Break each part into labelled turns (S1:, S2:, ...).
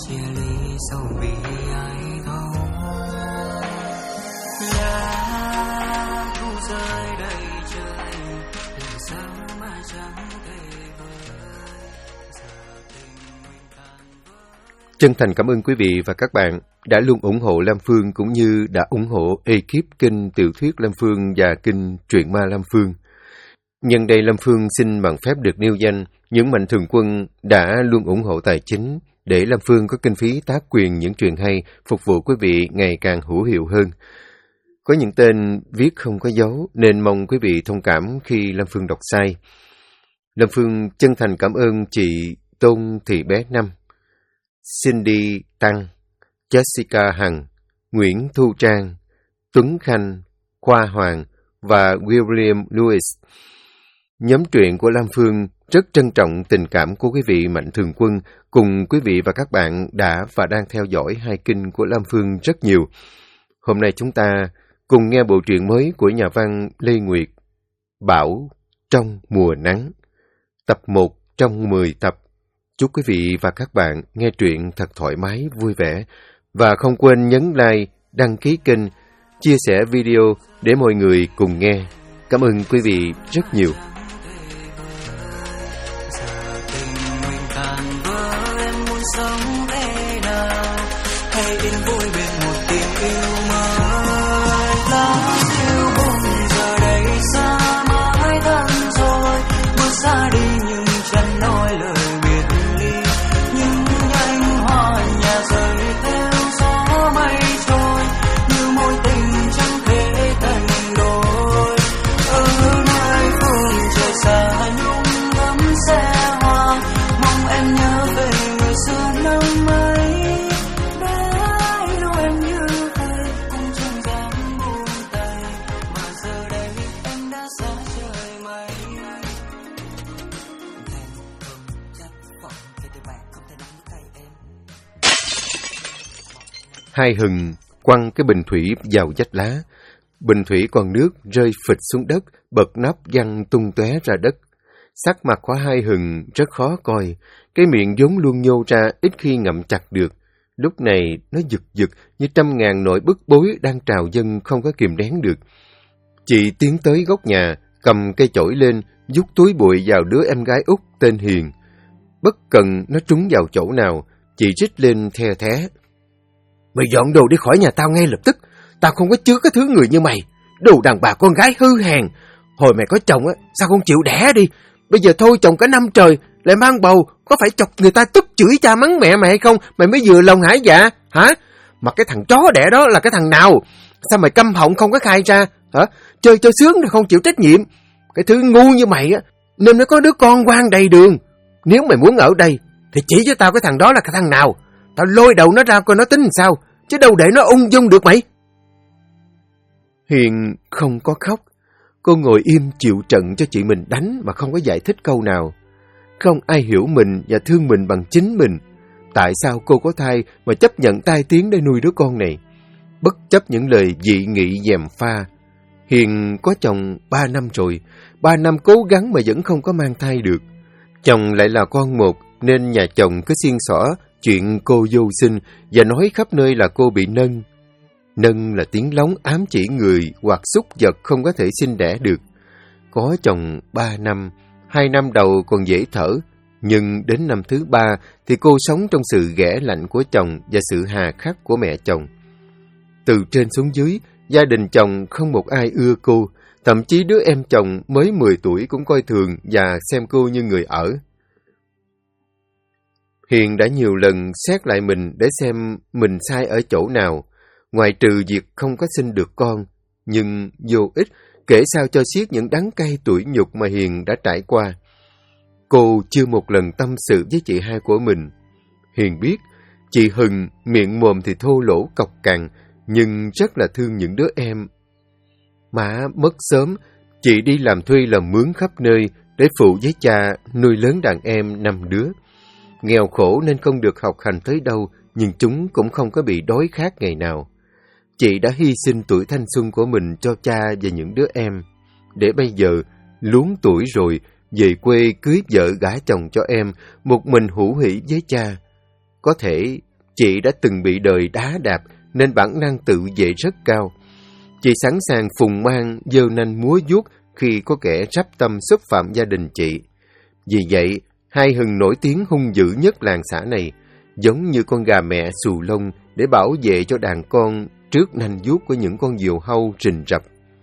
S1: chia ly sâu vì ai thấu. Lá thu rơi đầy trời, làm sao mà chẳng thể vơi.
S2: Chân thành cảm ơn quý vị và các bạn đã luôn ủng hộ Lam Phương cũng như đã ủng hộ ekip kênh tiểu thuyết Lam Phương và kênh truyện ma Lam Phương. Nhân đây Lam Phương xin bằng phép được nêu danh những mạnh thường quân đã luôn ủng hộ tài chính để Lam Phương có kinh phí tác quyền những truyện hay phục vụ quý vị ngày càng hữu hiệu hơn. Có những tên viết không có dấu nên mong quý vị thông cảm khi Lam Phương đọc sai. Lam Phương chân thành cảm ơn chị Tôn Thị Bé Năm, Cindy Tăng, Jessica Hằng, Nguyễn Thu Trang, Tuấn Khanh, Khoa Hoàng và William Lewis. Nhóm truyện của Lam Phương rất trân trọng tình cảm của quý vị mạnh thường quân cùng quý vị và các bạn đã và đang theo dõi hai kênh của Lam Phương rất nhiều. Hôm nay chúng ta cùng nghe bộ truyện mới của nhà văn Lê Nguyệt, Bão trong mùa nắng, tập 1 trong 10 tập. Chúc quý vị và các bạn nghe truyện thật thoải mái, vui vẻ và không quên nhấn like, đăng ký kênh, chia sẻ video để mọi người cùng nghe. Cảm ơn quý vị rất nhiều. Hai Hừng quăng cái bình thủy vào vách lá. Bình thủy còn nước rơi phịch xuống đất, bật nắp văng tung tóe ra đất. Sắc mặt của Hai Hừng rất khó coi, cái miệng vốn luôn nhô ra ít khi ngậm chặt được. Lúc này nó giật giật như trăm ngàn nỗi bức bối đang trào dâng không có kìm nén được. Chị tiến tới góc nhà, cầm cây chổi lên, vút túi bụi vào đứa em gái út tên Hiền. Bất cần nó trúng vào chỗ nào, chị rít lên the thé. Mày dọn đồ đi khỏi nhà tao ngay lập tức. Tao không có chứa cái thứ người như mày. Đồ đàn bà con gái hư hèn. Hồi mày có chồng á, sao không chịu đẻ đi? Bây giờ thôi chồng cả năm trời, lại mang bầu, có phải chọc người ta tức chửi cha mắng mẹ mày hay không? Mày mới vừa lòng hả dạ? Hả? Mà cái thằng chó đẻ đó là cái thằng nào? Sao mày câm họng không có khai ra? Hả? Chơi cho sướng rồi không chịu trách nhiệm. Cái thứ ngu như mày á, nên nó có đứa con quang đầy đường. Nếu mày muốn ở đây, thì chỉ cho tao cái thằng đó là cái thằng nào. Tao lôi đầu nó ra coi nó tính làm sao, chứ đâu để nó ung dung được mày. Hiền không có khóc. Cô ngồi im chịu trận cho chị mình đánh mà không có giải thích câu nào. Không ai hiểu mình và thương mình bằng chính mình. Tại sao cô có thai mà chấp nhận tai tiếng để nuôi đứa con này? Bất chấp những lời dị nghị gièm pha, Hiền có chồng 3 năm rồi. 3 năm cố gắng mà vẫn không có mang thai được. Chồng lại là con một, nên nhà chồng cứ xiên xỏ chuyện cô vô sinh và nói khắp nơi là cô bị nâng. Nâng là tiếng lóng ám chỉ người hoặc súc vật không có thể sinh đẻ được. Có chồng 3 năm, 2 năm đầu còn dễ thở, nhưng đến năm thứ 3 thì cô sống trong sự ghẻ lạnh của chồng và sự hà khắc của mẹ chồng. Từ trên xuống dưới, gia đình chồng không một ai ưa cô, thậm chí đứa em chồng mới 10 tuổi cũng coi thường và xem cô như người ở. Hiền đã nhiều lần xét lại mình để xem mình sai ở chỗ nào, ngoài trừ việc không có sinh được con, nhưng vô ích, kể sao cho xiết những đắng cay tủi nhục mà Hiền đã trải qua. Cô chưa một lần tâm sự với chị hai của mình. Hiền biết, chị Hừng miệng mồm thì thô lỗ cọc cằn, nhưng rất là thương những đứa em. Má mất sớm, chị đi làm thuê làm mướn khắp nơi để phụ với cha nuôi lớn đàn em 5 đứa. Nghèo khổ nên không được học hành tới đâu, nhưng chúng cũng không có bị đói khát ngày nào. Chị đã hy sinh tuổi thanh xuân của mình cho cha và những đứa em, để bây giờ, luống tuổi rồi, về quê cưới vợ gả chồng cho em, một mình hữu hỉ với cha. Có thể Chị đã từng bị đời đá đạp nên bản năng tự vệ rất cao. Chị sẵn sàng phùng mang, giơ nanh múa vuốt khi có kẻ rắp tâm xúc phạm gia đình chị. Vì vậy, hai Hừng nổi tiếng hung dữ nhất làng xã này, giống như con gà mẹ xù lông để bảo vệ cho đàn con trước nanh vuốt của những con diều hâu rình rập.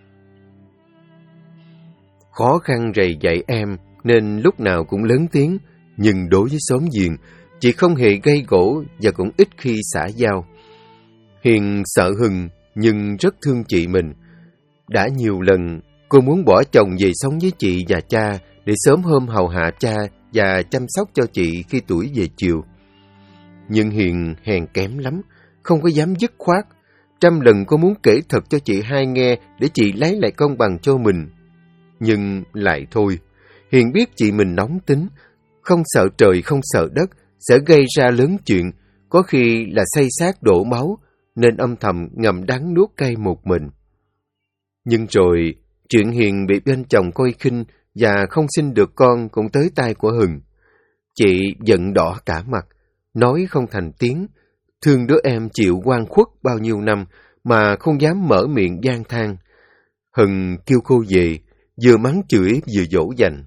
S2: Khó khăn rầy dạy em nên lúc nào cũng lớn tiếng, nhưng đối với xóm giềng, chị không hề gây gổ và cũng ít khi xả giao. Hiền sợ Hừng nhưng rất thương chị mình. Đã nhiều lần cô muốn bỏ chồng về sống với chị và cha để sớm hôm hầu hạ cha và chăm sóc cho chị khi tuổi về chiều. Nhưng Hiền hèn kém lắm, không có dám dứt khoát. Trăm lần cô muốn kể thật cho chị hai nghe để chị lấy lại công bằng cho mình. Nhưng lại thôi, Hiền biết chị mình nóng tính, không sợ trời không sợ đất, sẽ gây ra lớn chuyện, có khi là xây xác đổ máu, nên âm thầm ngậm đắng nuốt cay một mình. Nhưng rồi, chuyện Hiền bị bên chồng coi khinh và không sinh được con cũng tới tai của Hừng. Chị giận đỏ cả mặt, nói không thành tiếng, thương đứa em chịu oan khuất bao nhiêu năm mà không dám mở miệng van than. Hừng kêu cô về, vừa mắng chửi vừa dỗ dành.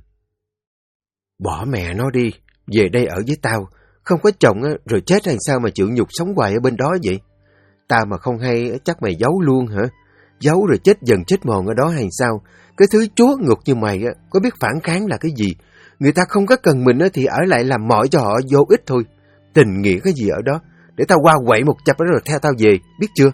S2: Bỏ mẹ nó đi, về đây ở với tao, không có chồng rồi chết hay sao mà chịu nhục sống hoài ở bên đó vậy? Tao mà không hay chắc mày giấu luôn hả? Giấu rồi chết dần chết mòn ở đó hay sao? Cái thứ chúa ngục như mày có biết phản kháng là cái gì? Người ta không có cần mình thì ở lại làm mọi cho họ vô ích thôi. Tình nghĩa cái gì ở đó? Để tao qua quậy một chập đó rồi theo tao về, biết chưa?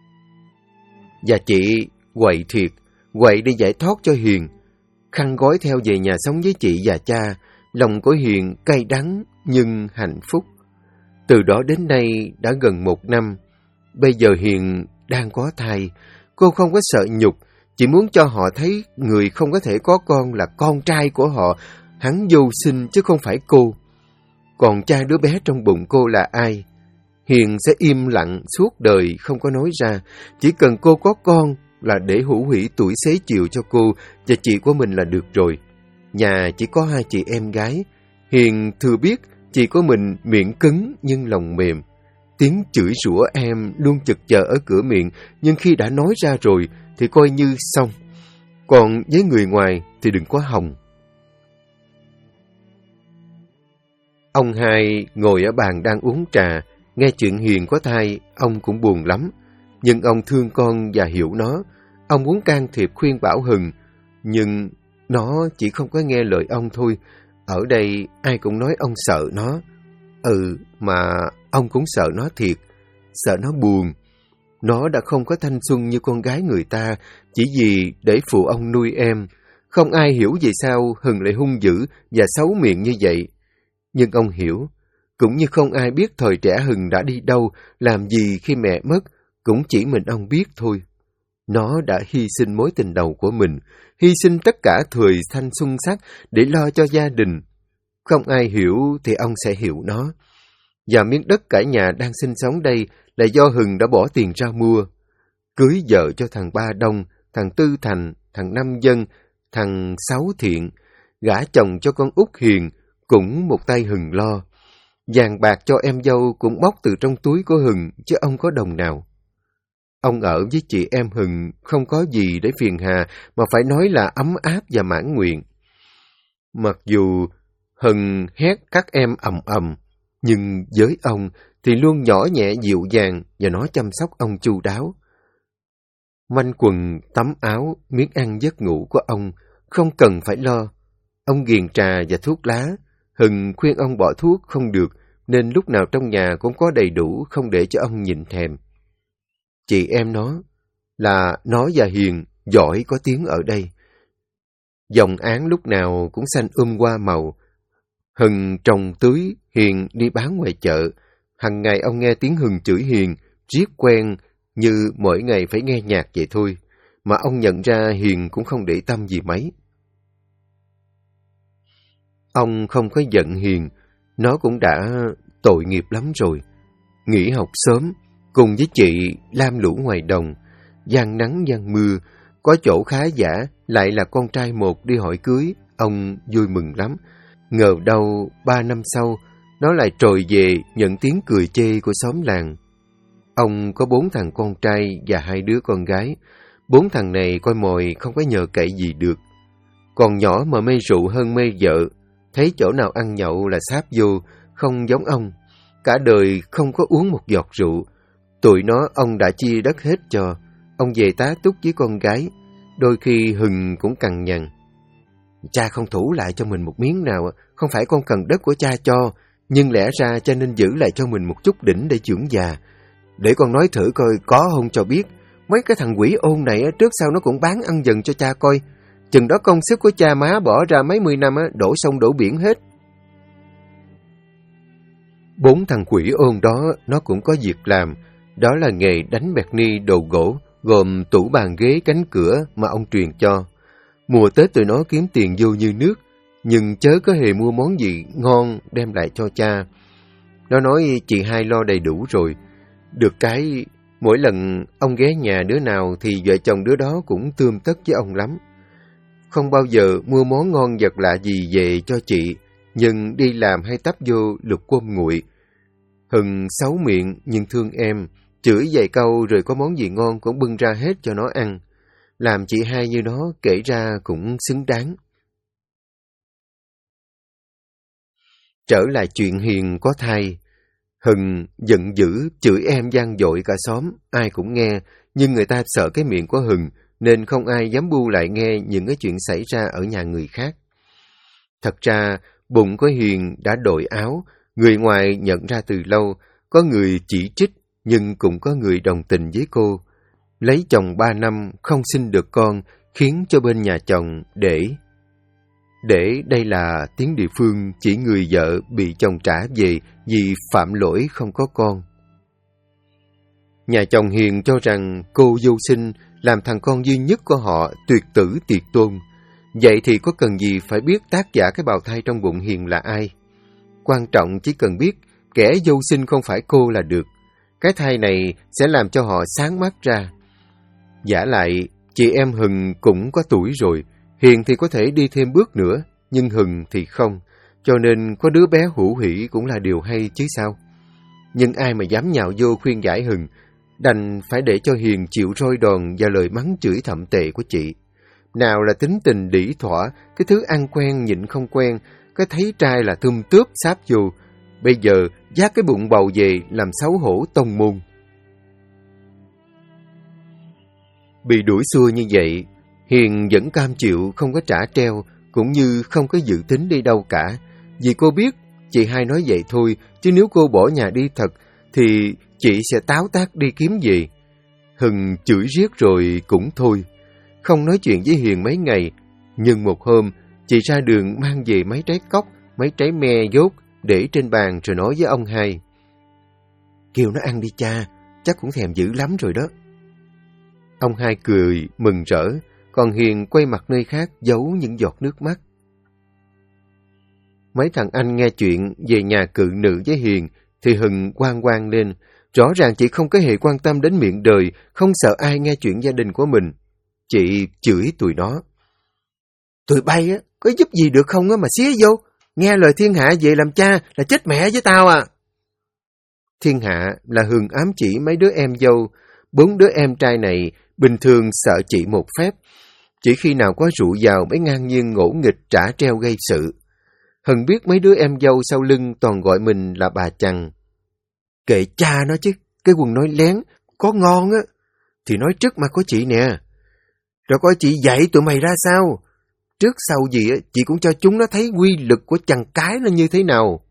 S2: Và chị quậy thiệt, quậy để giải thoát cho Hiền. Khăn gói theo về nhà sống với chị và cha, lòng của Hiền cay đắng nhưng hạnh phúc. Từ đó đến nay đã gần 1 năm. Bây giờ Hiền đang có thai. Cô không có sợ nhục, chỉ muốn cho họ thấy người không có thể có con là con trai của họ. Hắn vô sinh chứ không phải cô. Còn cha đứa bé trong bụng cô là ai? Hiền sẽ im lặng suốt đời không có nói ra. Chỉ cần cô có con là để hữu hủy tuổi xế chiều cho cô và chị của mình là được rồi. Nhà chỉ có 2 chị em gái. Hiền thừa biết chị của mình miệng cứng nhưng lòng mềm. Tiếng chửi rủa em luôn chực chờ ở cửa miệng, nhưng khi đã nói ra rồi thì coi như xong. Còn với người ngoài thì đừng có hòng. Ông hai ngồi ở bàn đang uống trà, nghe chuyện Hiền có thai, ông cũng buồn lắm. Nhưng ông thương con và hiểu nó. Ông muốn can thiệp khuyên bảo Hừng, nhưng nó chỉ không có nghe lời ông thôi. Ở đây ai cũng nói ông sợ nó. Mà ông cũng sợ nó thiệt, sợ nó buồn. Nó đã không có thanh xuân như con gái người ta, chỉ vì để phụ ông nuôi em. Không ai hiểu vì sao Hừng lại hung dữ và xấu miệng như vậy. Nhưng ông hiểu, cũng như không ai biết thời trẻ Hừng đã đi đâu, làm gì khi mẹ mất, cũng chỉ mình ông biết thôi. Nó đã hy sinh mối tình đầu của mình, hy sinh tất cả thời thanh xuân sắc để lo cho gia đình. Không ai hiểu thì ông sẽ hiểu nó. Và miếng đất cả nhà đang sinh sống đây là do Hừng đã bỏ tiền ra mua. Cưới vợ cho thằng Ba Đông, thằng Tư Thành, thằng Năm Dân, thằng Sáu Thiện. Gả chồng cho con út Hiền, cũng một tay Hừng lo. Vàng bạc cho em dâu cũng móc từ trong túi của Hừng, chứ ông có đồng nào. Ông ở với chị em Hừng không có gì để phiền hà, mà phải nói là ấm áp và mãn nguyện. Mặc dù Hừng hét các em ầm ầm, nhưng với ông thì luôn nhỏ nhẹ dịu dàng và nó chăm sóc ông chu đáo. Manh quần, tắm áo, miếng ăn giấc ngủ của ông không cần phải lo. Ông ghiền trà và thuốc lá. Hừng khuyên ông bỏ thuốc không được, nên lúc nào trong nhà cũng có đầy đủ, không để cho ông nhìn thèm. Chị em nó là nó và Hiền giỏi có tiếng ở đây. Dòng áng lúc nào cũng xanh hoa màu. Hừng trồng tưới, Hiền đi bán ngoài chợ. Hằng ngày ông nghe tiếng Hừng chửi Hiền, riết quen như mỗi ngày phải nghe nhạc vậy thôi. Mà ông nhận ra Hiền cũng không để tâm gì mấy. Ông không có giận Hiền, nó cũng đã tội nghiệp lắm rồi. Nghỉ học sớm, cùng với chị lam lũ ngoài đồng, gian nắng gian mưa, có chỗ khá giả, lại là con trai một đi hỏi cưới, ông vui mừng lắm. Ngờ đâu 3 năm sau, nó lại trồi về nhận tiếng cười chê của xóm làng. Ông có 4 thằng con trai và 2 đứa con gái. 4 thằng này coi mồi không có nhờ cậy gì được. Còn nhỏ mà mê rượu hơn mê vợ, thấy chỗ nào ăn nhậu là sáp vô, không giống ông. Cả đời không có uống một giọt rượu. Tụi nó ông đã chia đất hết cho. Ông về tá túc với con gái. Đôi khi Hừng cũng cằn nhằn. Cha không thủ lại cho mình một miếng nào, không phải con cần đất của cha cho, nhưng lẽ ra cha nên giữ lại cho mình một chút đỉnh để dưỡng già. Để con nói thử coi có không cho biết. Mấy cái thằng quỷ ôn này trước sau nó cũng bán ăn dần cho cha coi. Chừng đó công sức của cha má bỏ ra mấy mươi năm đổ sông đổ biển hết. 4 thằng quỷ ôn đó nó cũng có việc làm. Đó là nghề đánh bẹt ni đồ gỗ, gồm tủ bàn ghế cánh cửa mà ông truyền cho. Mùa Tết tụi nó kiếm tiền vô như nước, nhưng chớ có hề mua món gì ngon đem lại cho cha. Nó nói chị hai lo đầy đủ rồi. Được cái, mỗi lần ông ghé nhà đứa nào thì vợ chồng đứa đó cũng tươm tất với ông lắm. Không bao giờ mua món ngon vật lạ gì về cho chị, nhưng đi làm hay tấp vô lục cơm nguội. Hừng xấu miệng nhưng thương em, chửi vài câu rồi có món gì ngon cũng bưng ra hết cho nó ăn. Làm chị hai như nó kể ra cũng xứng đáng. Trở lại chuyện Hiền có thai. Hừng giận dữ, chửi em vang dội cả xóm, ai cũng nghe, nhưng người ta sợ cái miệng của Hừng, nên không ai dám bu lại nghe những cái chuyện xảy ra ở nhà người khác. Thật ra, bụng của Hiền đã đổi áo, người ngoài nhận ra từ lâu, có người chỉ trích, nhưng cũng có người đồng tình với cô. Lấy chồng 3 năm, không sinh được con, khiến cho bên nhà chồng để đây là tiếng địa phương chỉ người vợ bị chồng trả về vì phạm lỗi không có con. Nhà chồng Hiền cho rằng cô vô sinh làm thằng con duy nhất của họ tuyệt tử tiệt tôn. Vậy thì có cần gì phải biết tác giả cái bào thai trong bụng Hiền là ai? Quan trọng chỉ cần biết kẻ vô sinh không phải cô là được. Cái thai này sẽ làm cho họ sáng mắt ra. Vả lại, chị em Hừng cũng có tuổi rồi. Hiền thì có thể đi thêm bước nữa, nhưng Hừng thì không. Cho nên có đứa bé hữu hỷ cũng là điều hay chứ sao. Nhưng ai mà dám nhạo vô khuyên giải Hừng, đành phải để cho Hiền chịu roi đòn và lời mắng chửi thậm tệ của chị. Nào là tính tình đỉ thỏa, cái thứ ăn quen nhịn không quen, cái thấy trai là thum tướp sáp vô. Bây giờ vác cái bụng bầu về làm xấu hổ tông môn. Bị đuổi xua như vậy, Hiền vẫn cam chịu không có trả treo, cũng như không có dự tính đi đâu cả. Vì cô biết chị hai nói vậy thôi, chứ nếu cô bỏ nhà đi thật thì chị sẽ táo tác đi kiếm gì. Hừng chửi riết rồi cũng thôi. Không nói chuyện với Hiền mấy ngày, nhưng một hôm chị ra đường mang về mấy trái cóc, mấy trái me dốt để trên bàn rồi nói với ông hai. Kêu nó ăn đi cha, chắc cũng thèm dữ lắm rồi đó. Ông hai cười mừng rỡ, còn Hiền quay mặt nơi khác giấu những giọt nước mắt. Mấy thằng anh nghe chuyện về nhà cự nữ với Hiền thì Hừng oan oan lên. Rõ ràng chị không có hề quan tâm đến miệng đời, không sợ ai nghe chuyện gia đình của mình. Chị chửi tụi nó. Tụi bay có giúp gì được không mà xía vô. Nghe lời thiên hạ về làm cha là chết mẹ với tao à. Thiên hạ là Hừng ám chỉ mấy đứa em dâu. 4 đứa em trai này bình thường sợ chị một phép. Chỉ khi nào có rượu vào mới ngang nhiên ngỗ nghịch trả treo gây sự. Hừng biết mấy đứa em dâu sau lưng toàn gọi mình là bà chằn. Kệ cha nó chứ, cái quần nói lén, có ngon thì nói trước mặt của chị nè. Rồi coi chị dạy tụi mày ra sao. Trước sau gì chị cũng cho chúng nó thấy quy lực của chằn cái nó như thế nào.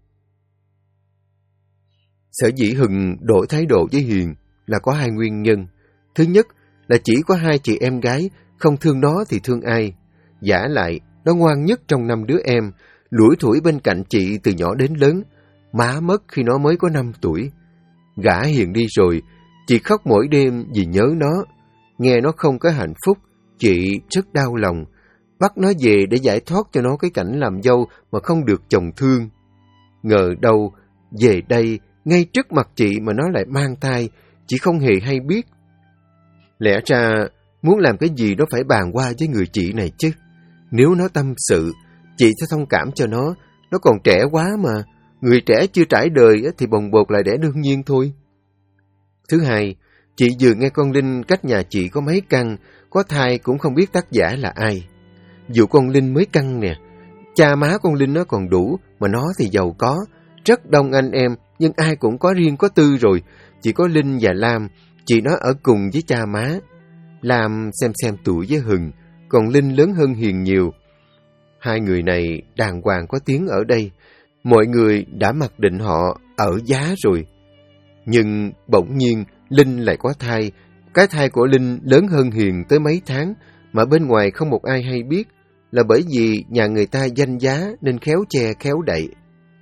S2: Sở dĩ Hừng đổi thái độ với Hiền là có 2 nguyên nhân. Thứ nhất là chỉ có 2 chị em gái, không thương nó thì thương ai. Vả lại, nó ngoan nhất trong 5 đứa em, lủi thủi bên cạnh chị từ nhỏ đến lớn. Má mất khi nó mới có 5 tuổi. Gả Hiền đi rồi, chị khóc mỗi đêm vì nhớ nó. Nghe nó không có hạnh phúc, chị rất đau lòng. Bắt nó về để giải thoát cho nó cái cảnh làm dâu mà không được chồng thương. Ngờ đâu, về đây, ngay trước mặt chị mà nó lại mang thai, chị không hề hay biết. Lẽ ra, muốn làm cái gì nó phải bàn qua với người chị này chứ. Nếu nó tâm sự, chị sẽ thông cảm cho nó còn trẻ quá mà. Người trẻ chưa trải đời thì bồng bột là đẻ đương nhiên thôi. Thứ hai, chị vừa nghe con Linh cách nhà chị có mấy căn, có thai cũng không biết tác giả là ai. Dù con Linh mới căn nè, cha má con Linh nó còn đủ, mà nó thì giàu có, rất đông anh em, nhưng ai cũng có riêng có tư rồi. Chỉ có Linh và Lam, chị nó ở cùng với cha má. Lam xem tuổi với Hừng, còn Linh lớn hơn Hiền nhiều. Hai người này đàng hoàng có tiếng ở đây, mọi người đã mặc định họ ở giá rồi. Nhưng bỗng nhiên Linh lại có thai, cái thai của Linh lớn hơn Hiền tới mấy tháng, mà bên ngoài không một ai hay biết, là bởi vì nhà người ta danh giá nên khéo che khéo đậy.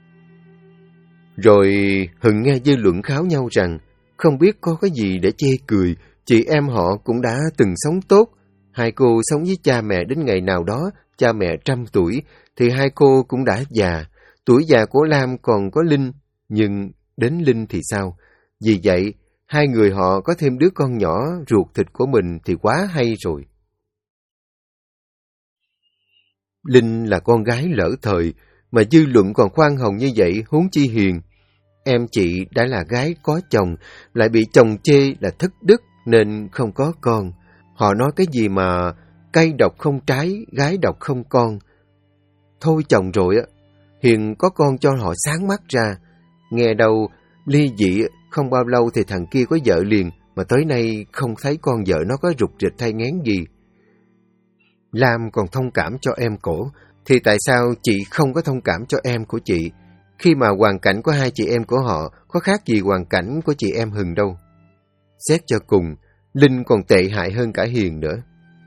S2: Rồi Hừng nghe dư luận kháo nhau rằng không biết có cái gì để chê cười, chị em họ cũng đã từng sống tốt. Hai cô sống với cha mẹ đến ngày nào đó, cha mẹ 100 tuổi, thì hai cô cũng đã già. Tuổi già của Lam còn có Linh, nhưng đến Linh thì sao? Vì vậy, hai người họ có thêm đứa con nhỏ ruột thịt của mình thì quá hay rồi. Linh là con gái lỡ thời, mà dư luận còn khoan hồng như vậy, huống chi Hiền. Em chị đã là gái có chồng, lại bị chồng chê là thất đức nên không có con. Họ nói cái gì mà cây độc không trái, gái độc không con. Thôi chồng rồi á, Hiền có con cho họ sáng mắt ra. Nghe đâu ly dị không bao lâu thì thằng kia có vợ liền, mà tới nay không thấy con vợ nó có rục rịch hay ngán gì. Lam còn thông cảm cho em cổ, thì tại sao chị không có thông cảm cho em của chị, khi mà hoàn cảnh của hai chị em của họ có khác gì hoàn cảnh của chị em Hừng đâu. Xét cho cùng, Linh còn tệ hại hơn cả Hiền nữa.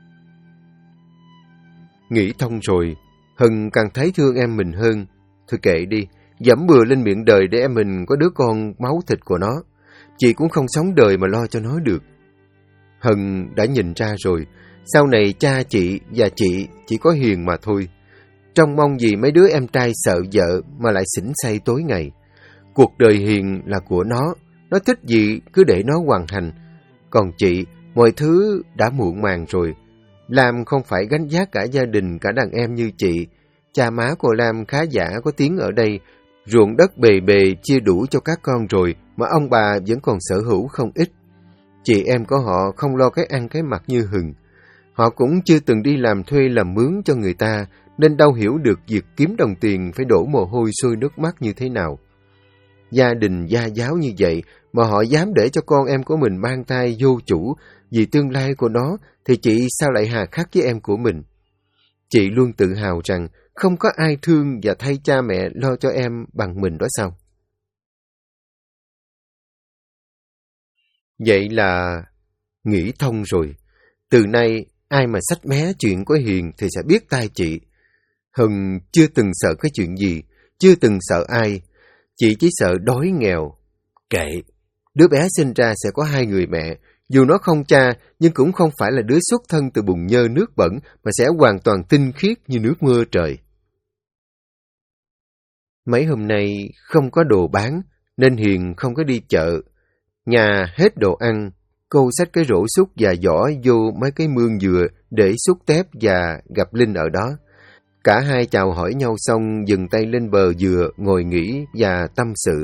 S2: Nghĩ thông rồi, Hừng càng thấy thương em mình hơn. Thôi kệ đi, dẫm bừa lên miệng đời để em mình có đứa con máu thịt của nó. Chị cũng không sống đời mà lo cho nó được. Hừng đã nhìn ra rồi, sau này cha chị và chị chỉ có Hiền mà thôi. Trông mong gì mấy đứa em trai sợ vợ mà lại xỉn xay tối ngày. Cuộc đời Hiền là của nó thích gì cứ để nó hoàn thành. Còn chị, mọi thứ đã muộn màng rồi. Lam không phải gánh vác cả gia đình, cả đàn em như chị. Cha má của Lam khá giả có tiếng ở đây, ruộng đất bề bề chia đủ cho các con rồi, mà ông bà vẫn còn sở hữu không ít. Chị em của họ không lo cái ăn cái mặc như Hừng. Họ cũng chưa từng đi làm thuê làm mướn cho người ta, nên đâu hiểu được việc kiếm đồng tiền phải đổ mồ hôi sôi nước mắt như thế nào. Gia đình gia giáo như vậy mà họ dám để cho con em của mình mang thai vô chủ vì tương lai của nó, thì chị sao lại hà khắc với em của mình? Chị luôn tự hào rằng không có ai thương và thay cha mẹ lo cho em bằng mình đó sao? Vậy là nghĩ thông rồi. Từ nay, ai mà xách mé chuyện của Hiền thì sẽ biết tai chị. Hừng chưa từng sợ cái chuyện gì, chưa từng sợ ai. Chị chỉ sợ đói nghèo. Kệ, đứa bé sinh ra sẽ có hai người mẹ. Dù nó không cha, nhưng cũng không phải là đứa xuất thân từ bùn nhơ nước bẩn, mà sẽ hoàn toàn tinh khiết như nước mưa trời. Mấy hôm nay không có đồ bán, nên Hiền không có đi chợ. Nhà hết đồ ăn, cô xách cái rổ xúc và giỏ vô mấy cái mương dừa để xúc tép và gặp Linh ở đó. Cả hai chào hỏi nhau xong dừng tay lên bờ dừa, ngồi nghỉ và tâm sự.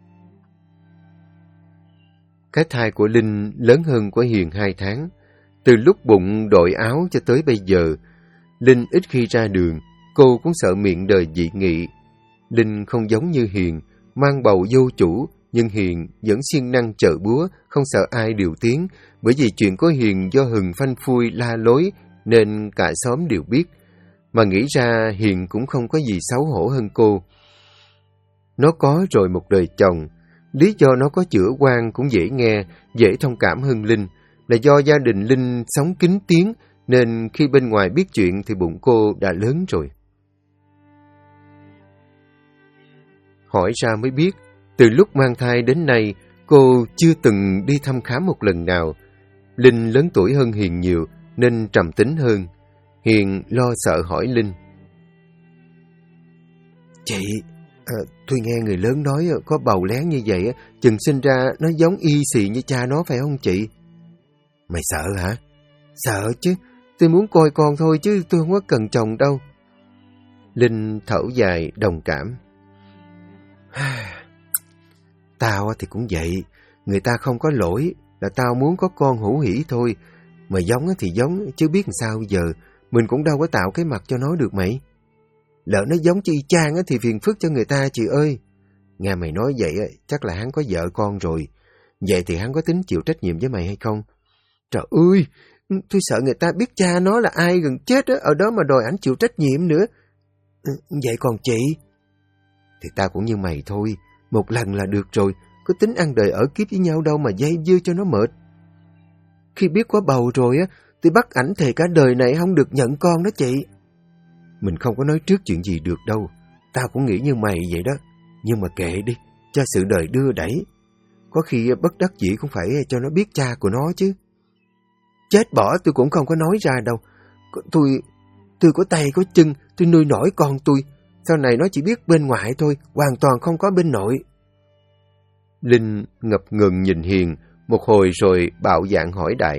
S2: Cái thai của Linh lớn hơn của Hiền 2 tháng. Từ lúc bụng đội áo cho tới bây giờ, Linh ít khi ra đường, cô cũng sợ miệng đời dị nghị. Linh không giống như Hiền, mang bầu vô chủ, nhưng Hiền vẫn siêng năng chợ búa, không sợ ai điều tiếng, bởi vì chuyện của Hiền do Hừng phanh phui la lối nên cả xóm đều biết. Mà nghĩ ra Hiền cũng không có gì xấu hổ hơn cô. Nó có rồi một đời chồng, lý do nó có chữa quan cũng dễ nghe, dễ thông cảm hơn Linh, là do gia đình Linh sống kín tiếng, nên khi bên ngoài biết chuyện thì bụng cô đã lớn rồi. Hỏi ra mới biết, từ lúc mang thai đến nay, cô chưa từng đi thăm khám một lần nào. Linh lớn tuổi hơn Hiền nhiều, nên trầm tính hơn. Hiền lo sợ hỏi Linh. Chị, tôi nghe người lớn nói có bầu lén như vậy, chừng sinh ra nó giống y xì như cha nó phải không chị? Mày sợ hả? Sợ chứ, tôi muốn coi con thôi chứ tôi không có cần chồng đâu. Linh thở dài đồng cảm. Tao thì cũng vậy, người ta không có lỗi, là tao muốn có con hữu hỉ thôi. Mà giống thì giống, chứ biết làm sao giờ, mình cũng đâu có tạo cái mặt cho nó được mày. Lỡ nó giống y chang thì phiền phức cho người ta chị ơi. Nghe mày nói vậy chắc là hắn có vợ con rồi. Vậy thì hắn có tính chịu trách nhiệm với mày hay không? Trời ơi, tôi sợ người ta biết cha nó là ai gần chết ở đó mà đòi ảnh chịu trách nhiệm nữa. Vậy còn chị? Thì tao cũng như mày thôi, một lần là được rồi, có tính ăn đời ở kiếp với nhau đâu mà dây dưa cho nó mệt. Khi biết có bầu rồi tôi bắt ảnh thề cả đời này không được nhận con đó chị. Mình không có nói trước chuyện gì được đâu, tao cũng nghĩ như mày vậy đó. Nhưng mà kệ đi, cho sự đời đưa đẩy. Có khi bất đắc dĩ cũng phải cho nó biết cha của nó chứ. Chết bỏ tôi cũng không có nói ra đâu. Tôi có tay có chân, tôi nuôi nổi con tôi. Sau này nó chỉ biết bên ngoại thôi, hoàn toàn không có bên nội. Linh ngập ngừng nhìn Hiền, một hồi rồi bạo dạn hỏi đại.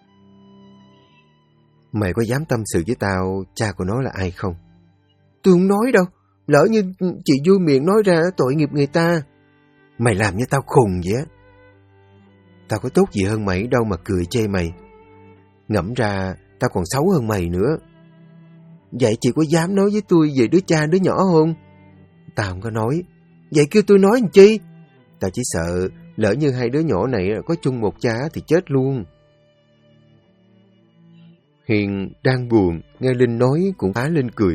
S2: Mày có dám tâm sự với tao cha của nó là ai không? Tôi không nói đâu, lỡ như chị vui miệng nói ra tội nghiệp người ta. Mày làm như tao khùng vậy á. Tao có tốt gì hơn mày đâu mà cười chê mày. Ngẫm ra tao còn xấu hơn mày nữa. Vậy chị có dám nói với tôi về đứa cha đứa nhỏ không? Tao không có nói. Vậy kêu tôi nói làm chi? Tao chỉ sợ lỡ như hai đứa nhỏ này có chung một cha thì chết luôn. Hiền đang buồn, nghe Linh nói cũng phá lên cười.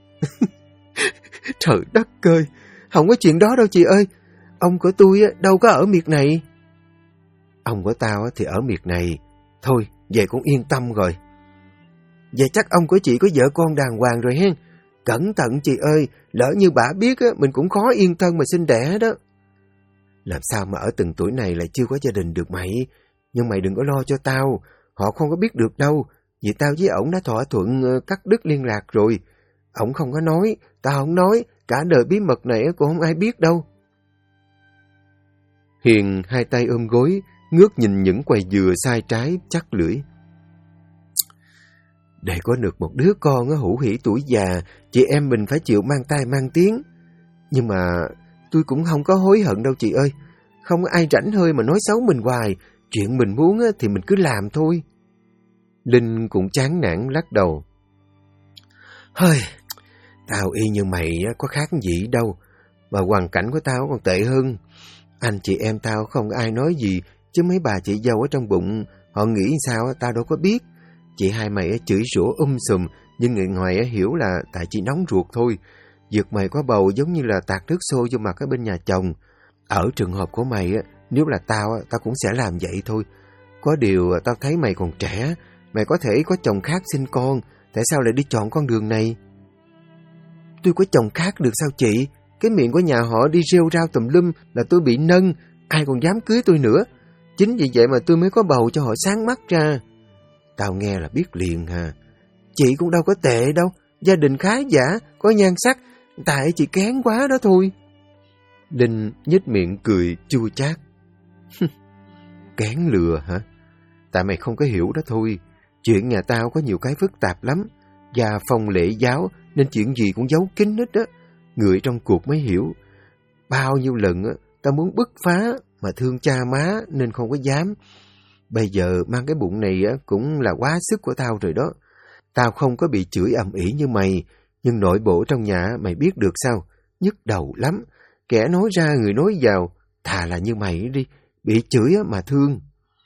S2: Trời đất ơi, không có chuyện đó đâu chị ơi. Ông của tôi đâu có ở miệt này. Ông của tao thì ở miệt này. Thôi, vậy cũng yên tâm rồi. Vậy chắc ông của chị có vợ con đàng hoàng rồi hen. Cẩn thận chị ơi, lỡ như bả biết mình cũng khó yên thân mà sinh đẻ đó. Làm sao mà ở từng tuổi này lại chưa có gia đình được mày. Nhưng mày đừng có lo cho tao, họ không có biết được đâu. Vì tao với ổng đã thỏa thuận cắt đứt liên lạc rồi. Ổng không có nói, tao không nói, cả đời bí mật này cũng không ai biết đâu. Hiền hai tay ôm gối, ngước nhìn những quầy dừa sai trái chắc lưỡi. Để có được một đứa con hữu hỉ tuổi già, chị em mình phải chịu mang tai mang tiếng. Nhưng mà tôi cũng không có hối hận đâu chị ơi. Không có ai rảnh hơi mà nói xấu mình hoài. Chuyện mình muốn thì mình cứ làm thôi. Linh cũng chán nản lắc đầu. Hơi, tao y như mày có khác gì đâu. Mà hoàn cảnh của tao còn tệ hơn. Anh chị em tao không ai nói gì, chứ mấy bà chị dâu ở trong bụng, họ nghĩ sao tao đâu có biết. Chị hai mày chửi rủa sùm, nhưng người ngoài hiểu là tại chị nóng ruột thôi. Việc mày có bầu giống như là tạt nước sôi vô mặt ở bên nhà chồng. Ở trường hợp của mày, nếu là tao cũng sẽ làm vậy thôi. Có điều tao thấy mày còn trẻ, mày có thể có chồng khác sinh con, tại sao lại đi chọn con đường này? Tôi có chồng khác được sao chị? Cái miệng của nhà họ đi rêu rao tùm lum là tôi bị nâng, ai còn dám cưới tôi nữa. Chính vì vậy mà tôi mới có bầu cho họ sáng mắt ra. Tao nghe là biết liền hà. Chị cũng đâu có tệ đâu, gia đình khá giả, có nhan sắc, tại chị kén quá đó thôi. Linh nhếch miệng cười chua chát. Kén lừa hả? Tại mày không có hiểu đó thôi. Chuyện nhà tao có nhiều cái phức tạp lắm. Gia phong lễ giáo nên chuyện gì cũng giấu kín hết á. Người trong cuộc mới hiểu. Bao nhiêu lần tao muốn bứt phá mà thương cha má nên không có dám. Bây giờ mang cái bụng này cũng là quá sức của tao rồi đó. Tao không có bị chửi ầm ĩ như mày, nhưng nội bộ trong nhà mày biết được sao? Nhức đầu lắm. Kẻ nói ra người nói vào, thà là như mày đi, bị chửi mà thương.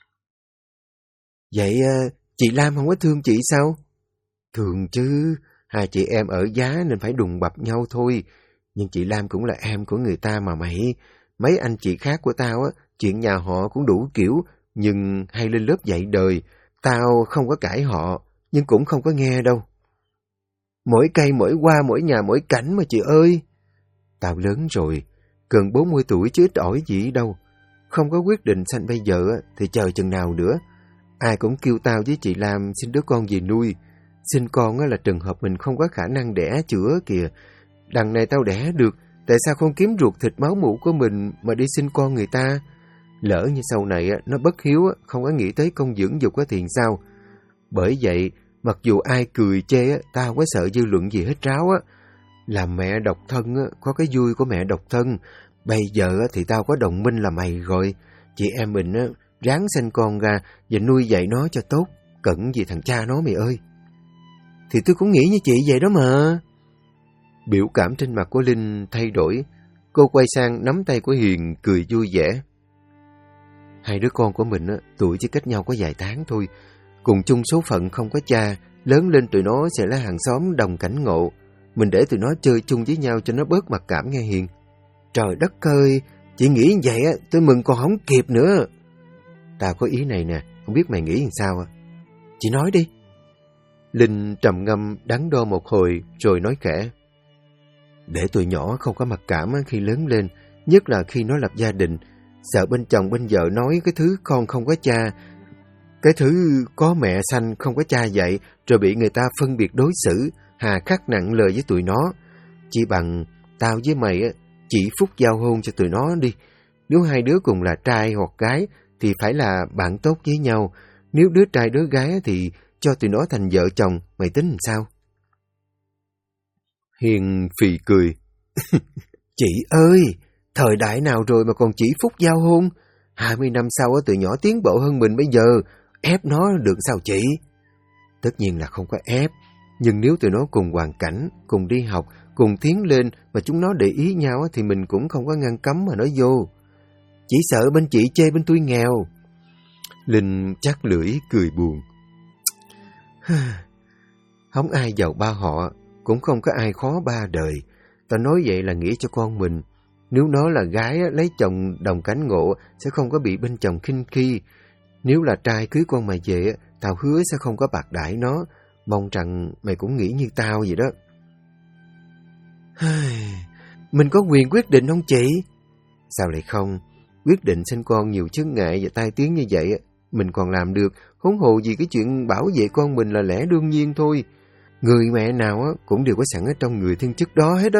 S2: Vậy chị Lam không có thương chị sao? Thương chứ, hai chị em ở giá nên phải đùng bập nhau thôi. Nhưng chị Lam cũng là em của người ta mà mày. Mấy anh chị khác của tao chuyện nhà họ cũng đủ kiểu, nhưng hay lên lớp dạy đời. Tao không có cãi họ, nhưng cũng không có nghe đâu. Mỗi cây mỗi hoa mỗi nhà mỗi cảnh mà chị ơi. Tao lớn rồi, gần 40 tuổi chứ ít ỏi gì đâu. Không có quyết định sanh bây giờ thì chờ chừng nào nữa. Ai cũng kêu tao với chị Lam xin đứa con về nuôi. Sinh con là trường hợp mình không có khả năng đẻ chữa kìa. Đằng này tao đẻ được, tại sao không kiếm ruột thịt máu mủ của mình mà đi sinh con người ta? Lỡ như sau này nó bất hiếu, không có nghĩ tới công dưỡng dục thì sao? Bởi vậy, mặc dù ai cười chê, tao không có sợ dư luận gì hết ráo. Làm mẹ độc thân có cái vui của mẹ độc thân, Bây giờ thì tao có đồng minh là mày rồi. Chị em mình ráng sinh con ra và nuôi dạy nó cho tốt. Cẩn gì thằng cha nó mày ơi. Thì tôi cũng nghĩ như chị vậy đó mà. Biểu cảm trên mặt của Linh thay đổi. Cô quay sang nắm tay của Hiền cười vui vẻ. Hai đứa con của mình tuổi chỉ cách nhau có vài tháng thôi. Cùng chung số phận không có cha. Lớn lên tụi nó sẽ là hàng xóm đồng cảnh ngộ. Mình để tụi nó chơi chung với nhau cho nó bớt mặc cảm nghe Hiền. Trời đất ơi, chị nghĩ vậy tôi mừng còn không kịp nữa. Tao có ý này nè, không biết mày nghĩ làm sao à? Chị nói đi. Linh trầm ngâm đắn đo một hồi rồi nói khẽ. Để tụi nhỏ không có mặc cảm khi lớn lên, nhất là khi nó lập gia đình, sợ bên chồng bên vợ nói cái thứ con không có cha, cái thứ có mẹ sanh không có cha dạy, rồi bị người ta phân biệt đối xử, hà khắc nặng lời với tụi nó. Chỉ bằng tao với mày chỉ phúc giao hôn cho tụi nó đi. Nếu hai đứa cùng là trai hoặc gái thì phải là bạn tốt với nhau. Nếu đứa trai đứa gái thì cho tụi nó thành vợ chồng, mày tính làm sao? Hiền phì cười. Chị ơi, thời đại nào rồi mà còn chỉ phúc giao hôn? 20 năm sau tụi nhỏ tiến bộ hơn mình bây giờ, ép nó được sao chị? Tất nhiên là không có ép, nhưng nếu tụi nó cùng hoàn cảnh, cùng đi học, cùng tiến lên mà chúng nó để ý nhau thì mình cũng không có ngăn cấm mà nói vô. Chỉ sợ bên chị chê bên tôi nghèo. Linh chắc lưỡi cười buồn. Không ai giàu ba họ, cũng không có ai khó ba đời. Tao nói vậy là nghĩ cho con mình. Nếu nó là gái lấy chồng đồng cánh ngộ sẽ không có bị bên chồng khinh khi. Nếu là trai cưới con mày về, tao hứa sẽ không có bạc đãi nó. Mong rằng mày cũng nghĩ như tao vậy đó. Mình có quyền quyết định không chị? Sao lại không? Quyết định sinh con nhiều chướng ngại và tai tiếng như vậy mình còn làm được, huống hồ gì cái chuyện bảo vệ con mình là lẽ đương nhiên thôi. Người mẹ nào cũng đều có sẵn ở trong người thiên chức đó hết á.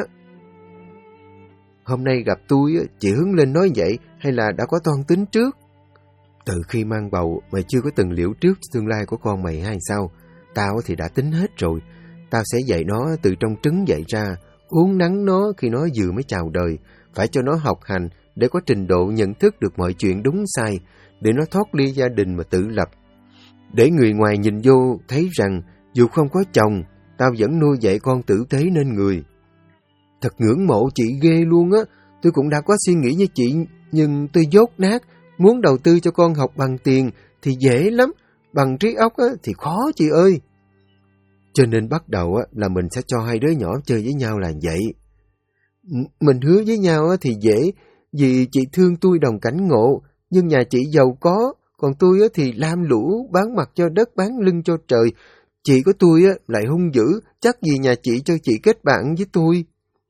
S2: Hôm nay gặp tôi chị hướng lên nói vậy hay là đã có toan tính trước? Từ khi mang bầu mày chưa có từng liễu trước tương lai của con mày hay sao? Tao thì đã tính hết rồi. Tao sẽ dạy nó từ trong trứng dậy ra, uốn nắn nó khi nó vừa mới chào đời, phải cho nó học hành để có trình độ nhận thức được mọi chuyện đúng sai, để nó thoát ly gia đình mà tự lập. Để người ngoài nhìn vô thấy rằng dù không có chồng, tao vẫn nuôi dạy con tử tế nên người. Thật ngưỡng mộ chị ghê luôn á. Tôi cũng đã có suy nghĩ như chị, nhưng tôi dốt nát. Muốn đầu tư cho con học bằng tiền thì dễ lắm, bằng trí óc thì khó chị ơi. Cho nên bắt đầu là mình sẽ cho hai đứa nhỏ chơi với nhau là vậy. Mình hứa với nhau thì dễ, vì chị thương tôi đồng cảnh ngộ, nhưng nhà chị giàu có, còn tôi thì lam lũ, bán mặt cho đất, bán lưng cho trời. Chị của tôi lại hung dữ, chắc gì nhà chị cho chị kết bạn với tôi.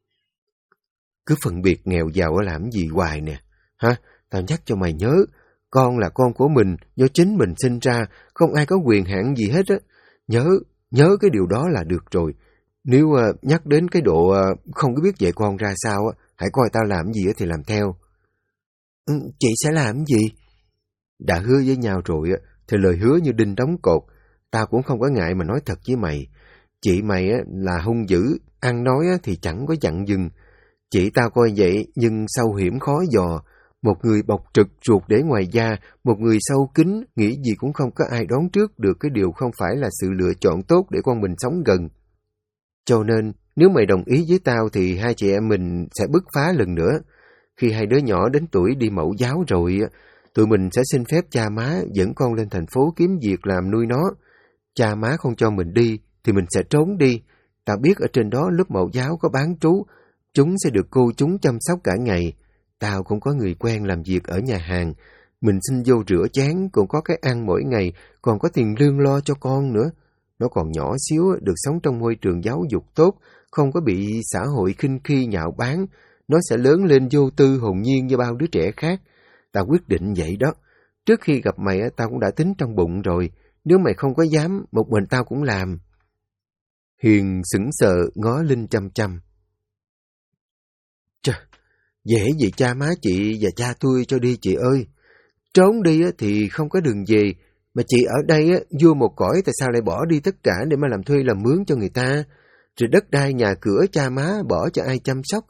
S2: Cứ phân biệt nghèo giàu làm gì hoài nè. Hả? Tao nhắc cho mày nhớ, con là con của mình, do chính mình sinh ra, không ai có quyền hạn gì hết á. Nhớ cái điều đó là được rồi. Nếu nhắc đến cái độ không có biết dạy con ra sao, hãy coi tao làm gì thì làm theo. Chị sẽ làm gì? Đã hứa với nhau rồi thì lời hứa như đinh đóng cột. Tao cũng không có ngại mà nói thật với mày. Chị mày là hung dữ, ăn nói thì chẳng có dặn dừng. Chị tao coi vậy nhưng sâu hiểm khó dò. Một người bộc trực ruột để ngoài da, một người sâu kín, nghĩ gì cũng không có ai đoán trước được cái điều không phải là sự lựa chọn tốt để con mình sống gần. Cho nên, nếu mày đồng ý với tao thì hai chị em mình sẽ bứt phá lần nữa. Khi hai đứa nhỏ đến tuổi đi mẫu giáo rồi, tụi mình sẽ xin phép cha má dẫn con lên thành phố kiếm việc làm nuôi nó. Cha má không cho mình đi thì mình sẽ trốn đi. Tao biết ở trên đó lớp mẫu giáo có bán trú, chúng sẽ được cô chúng chăm sóc cả ngày. Tao cũng có người quen làm việc ở nhà hàng. Mình xin vô rửa chén, cũng có cái ăn mỗi ngày, còn có tiền lương lo cho con nữa. Nó còn nhỏ xíu, được sống trong môi trường giáo dục tốt, không có bị xã hội khinh khi nhạo báng. Nó sẽ lớn lên vô tư hồn nhiên như bao đứa trẻ khác. Tao quyết định vậy đó. Trước khi gặp mày, tao cũng đã tính trong bụng rồi. Nếu mày không có dám, một mình tao cũng làm. Hiền sững sờ ngó Linh chăm chăm. Trời, dễ gì cha má chị và cha tôi cho đi chị ơi. Trốn đi thì không có đường về, mà chị ở đây vua một cõi tại sao lại bỏ đi tất cả để mà làm thuê làm mướn cho người ta. Rồi đất đai nhà cửa cha má bỏ cho ai chăm sóc.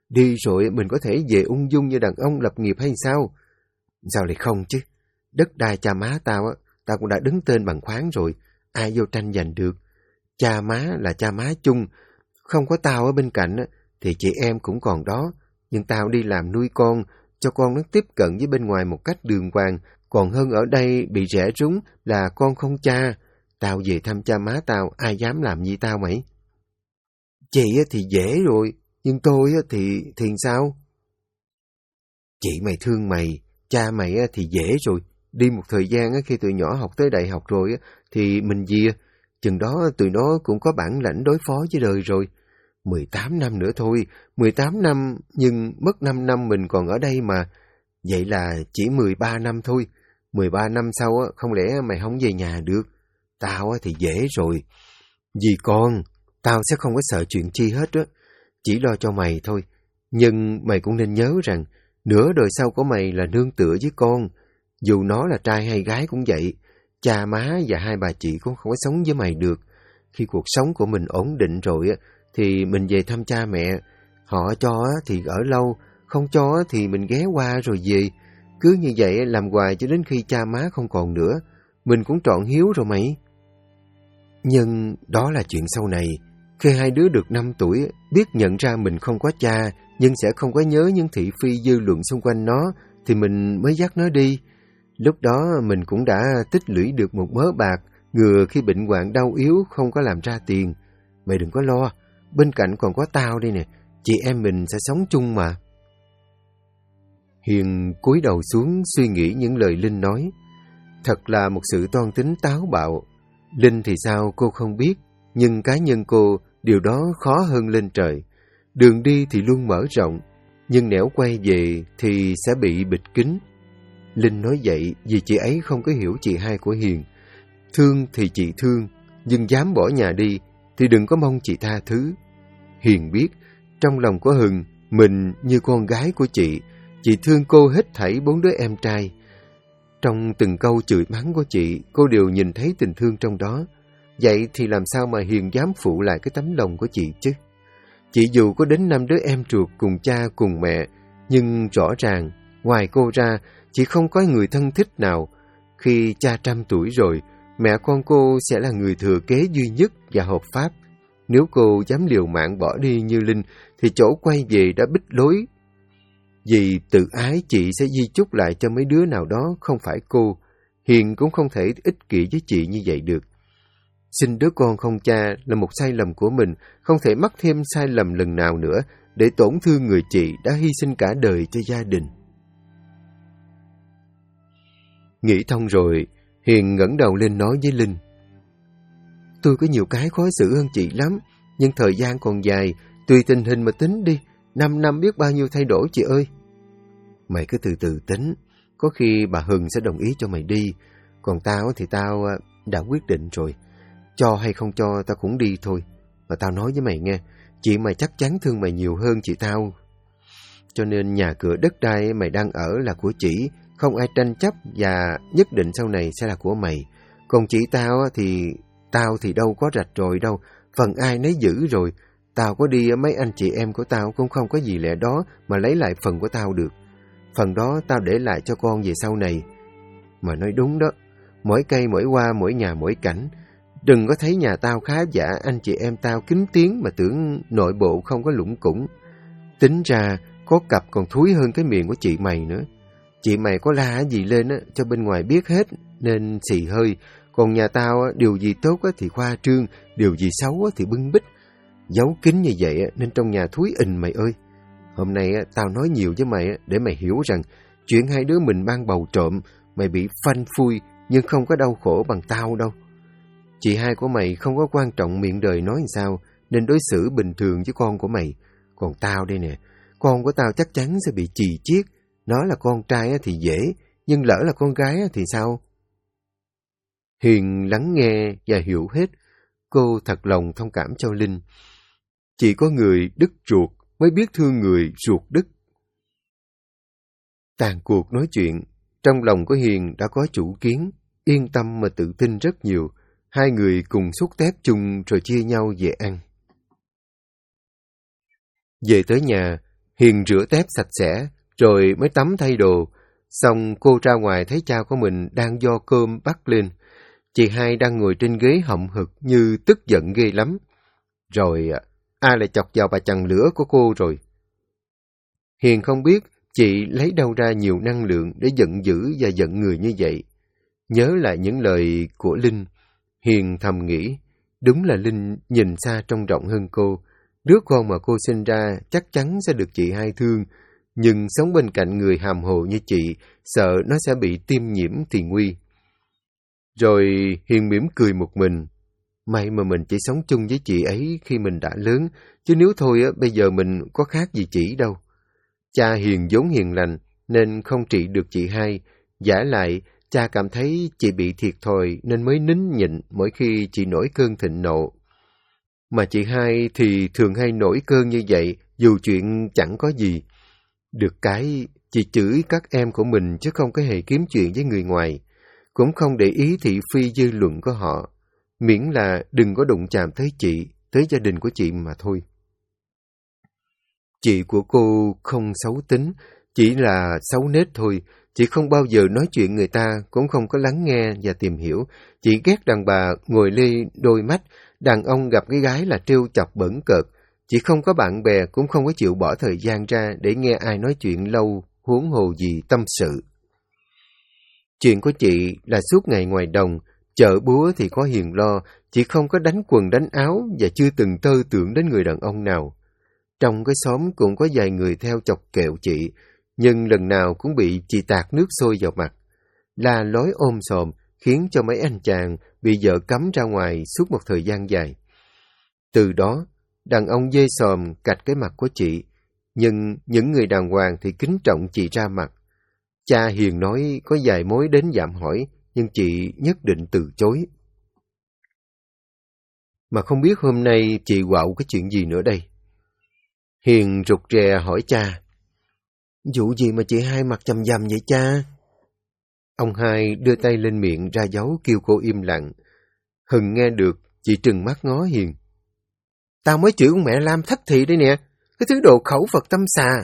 S2: Đi rồi mình có thể về ung dung như đàn ông lập nghiệp hay sao? Sao lại không chứ? Đất đai cha má tao tao cũng đã đứng tên bằng khoáng rồi, ai vô tranh giành được. Cha má là cha má chung, không có tao ở bên cạnh thì chị em cũng còn đó, nhưng tao đi làm nuôi con, cho con nó tiếp cận với bên ngoài một cách đường hoàng, còn hơn ở đây bị rẽ rúng là con không cha. Tao về thăm cha má tao, ai dám làm như tao mày? Chị thì dễ rồi, nhưng tôi thì sao? Chị mày thương mày, cha mày thì dễ rồi. Đi một thời gian khi tụi nhỏ học tới đại học rồi thì mình về, chừng đó tụi nó cũng có bản lãnh đối phó với đời rồi. 18 năm nữa thôi, 18 năm nhưng mất 5 năm mình còn ở đây mà. Vậy là chỉ 13 năm thôi. 13 năm sau không lẽ mày không về nhà được? Tao thì dễ rồi. Vì con, tao sẽ không có sợ chuyện chi hết á. Chỉ lo cho mày thôi. Nhưng mày cũng nên nhớ rằng nửa đời sau của mày là nương tựa với con. Dù nó là trai hay gái cũng vậy. Cha má và hai bà chị cũng không có sống với mày được. Khi cuộc sống của mình ổn định rồi thì mình về thăm cha mẹ. Họ cho thì ở lâu, không cho thì mình ghé qua rồi về. Cứ như vậy làm hoài cho đến khi cha má không còn nữa. Mình cũng trọn hiếu rồi mày. Nhưng đó là chuyện sau này. Khi hai đứa được 5 tuổi, biết nhận ra mình không có cha, nhưng sẽ không có nhớ những thị phi dư luận xung quanh nó, thì mình mới dắt nó đi. Lúc đó mình cũng đã tích lũy được một mớ bạc, ngừa khi bệnh hoạn đau yếu không có làm ra tiền. Mày đừng có lo, bên cạnh còn có tao đây nè, chị em mình sẽ sống chung mà. Hiền cúi đầu xuống suy nghĩ những lời Linh nói. Thật là một sự toan tính táo bạo. Linh thì sao cô không biết, nhưng cá nhân cô điều đó khó hơn lên trời. Đường đi thì luôn mở rộng, nhưng nẻo quay về thì sẽ bị bịt kín. Linh nói vậy vì chị ấy không có hiểu chị hai của Hiền. Thương thì chị thương, nhưng dám bỏ nhà đi thì đừng có mong chị tha thứ. Hiền biết, trong lòng của Hừng, mình như con gái của chị thương cô hết thảy 4 đứa em trai. Trong từng câu chửi mắng của chị, cô đều nhìn thấy tình thương trong đó. Vậy thì làm sao mà Hiền dám phụ lại cái tấm lòng của chị chứ? Chị dù có đến 5 đứa em ruột cùng cha cùng mẹ, nhưng rõ ràng, ngoài cô ra, chị không có người thân thích nào. Khi cha 100 tuổi rồi, mẹ con cô sẽ là người thừa kế duy nhất và hợp pháp. Nếu cô dám liều mạng bỏ đi như Linh, thì chỗ quay về đã bích lối. Vì tự ái chị sẽ di chúc lại cho mấy đứa nào đó, không phải cô. Hiền cũng không thể ích kỷ với chị như vậy được. Sinh đứa con không cha là một sai lầm của mình, không thể mắc thêm sai lầm lần nào nữa để tổn thương người chị đã hy sinh cả đời cho gia đình. Nghĩ thông rồi, Hiền ngẩng đầu lên nói với Linh. Tôi có nhiều cái khó xử hơn chị lắm, nhưng thời gian còn dài, tùy tình hình mà tính đi, 5 năm biết bao nhiêu thay đổi chị ơi. Mày cứ từ từ tính, có khi bà Hừng sẽ đồng ý cho mày đi, còn tao thì tao đã quyết định rồi. Cho hay không cho tao cũng đi thôi. Mà tao nói với mày nghe, chị mày chắc chắn thương mày nhiều hơn chị tao. Cho nên nhà cửa đất đai mày đang ở là của chị, không ai tranh chấp và nhất định sau này sẽ là của mày. Còn chị tao thì đâu có rạch ròi đâu, phần ai nấy giữ rồi. Tao có đi mấy anh chị em của tao cũng không có gì lẽ đó mà lấy lại phần của tao được. Phần đó tao để lại cho con về sau này. Mà nói đúng đó, mỗi cây mỗi hoa mỗi nhà mỗi cảnh. Đừng có thấy nhà tao khá giả, anh chị em tao kính tiếng mà tưởng nội bộ không có lũng củng. Tính ra có cặp còn thúi hơn cái miệng của chị mày nữa. Chị mày có la gì lên cho bên ngoài biết hết nên xì hơi. Còn nhà tao điều gì tốt thì khoa trương, điều gì xấu thì bưng bít. Giấu kín như vậy nên trong nhà thúi ình mày ơi. Hôm nay tao nói nhiều với mày để mày hiểu rằng chuyện hai đứa mình mang bầu trộm, mày bị phanh phui nhưng không có đau khổ bằng tao đâu. Chị hai của mày không có quan trọng miệng đời nói sao nên đối xử bình thường với con của mày. Còn tao đây nè, con của tao chắc chắn sẽ bị chì chiết. Nó là con trai thì dễ, nhưng lỡ là con gái thì sao? Hiền lắng nghe và hiểu hết. Cô thật lòng thông cảm cho Linh. Chỉ có người đứt ruột mới biết thương người ruột đứt. Tàn cuộc nói chuyện, trong lòng của Hiền đã có chủ kiến, yên tâm mà tự tin rất nhiều. Hai người cùng xúc tép chung rồi chia nhau về ăn. Về tới nhà, Hiền rửa tép sạch sẽ, rồi mới tắm thay đồ. Xong cô ra ngoài thấy cha của mình đang vo cơm bắt lên. Chị hai đang ngồi trên ghế hậm hực như tức giận ghê lắm. Rồi ai lại chọc vào bà chằn lửa của cô rồi? Hiền không biết chị lấy đâu ra nhiều năng lượng để giận dữ và giận người như vậy. Nhớ lại những lời của Linh, Hiền thầm nghĩ, đúng là Linh nhìn xa trông rộng hơn cô. Đứa con mà cô sinh ra chắc chắn sẽ được chị hai thương, nhưng sống bên cạnh người hàm hồ như chị, sợ nó sẽ bị tiêm nhiễm thì nguy. Rồi Hiền mỉm cười một mình. May mà mình chỉ sống chung với chị ấy khi mình đã lớn, chứ nếu thôi bây giờ mình có khác gì chị đâu. Cha Hiền vốn hiền lành nên không trị được chị hai. Vả lại, cha cảm thấy chị bị thiệt thòi nên mới nín nhịn mỗi khi chị nổi cơn thịnh nộ. Mà chị hai thì thường hay nổi cơn như vậy dù chuyện chẳng có gì. Được cái, chị chửi các em của mình chứ không có hề kiếm chuyện với người ngoài. Cũng không để ý thị phi dư luận của họ. Miễn là đừng có đụng chạm tới chị, tới gia đình của chị mà thôi. Chị của cô không xấu tính, chỉ là xấu nết thôi. Chị không bao giờ nói chuyện người ta, cũng không có lắng nghe và tìm hiểu. Chị ghét đàn bà ngồi lê đôi mắt, đàn ông gặp cái gái là trêu chọc bẩn cợt. Chị không có bạn bè, cũng không có chịu bỏ thời gian ra để nghe ai nói chuyện lâu, huống hồ gì tâm sự. Chuyện của chị là suốt ngày ngoài đồng, chợ búa thì có Hiền lo, chị không có đánh quần đánh áo và chưa từng tơ tưởng đến người đàn ông nào. Trong cái xóm cũng có vài người theo chọc kẹo chị, nhưng lần nào cũng bị chị tạt nước sôi vào mặt. La lối ôm sòm, khiến cho mấy anh chàng bị vợ cấm ra ngoài suốt một thời gian dài. Từ đó, đàn ông dê sòm cạch cái mặt của chị, nhưng những người đàng hoàng thì kính trọng chị ra mặt. Cha Hiền nói có vài mối đến dạm hỏi, nhưng chị nhất định từ chối. Mà không biết hôm nay chị quạo cái chuyện gì nữa đây? Hiền rụt rè hỏi cha. Vụ gì mà chị hai mặt chằm chằm vậy cha? Ông hai đưa tay lên miệng ra dấu kêu cô im lặng. Hừng nghe được, chị trừng mắt ngó Hiền. Tao mới chửi con mẹ Lam thất thị đây nè, cái thứ đồ khẩu Phật tâm xà.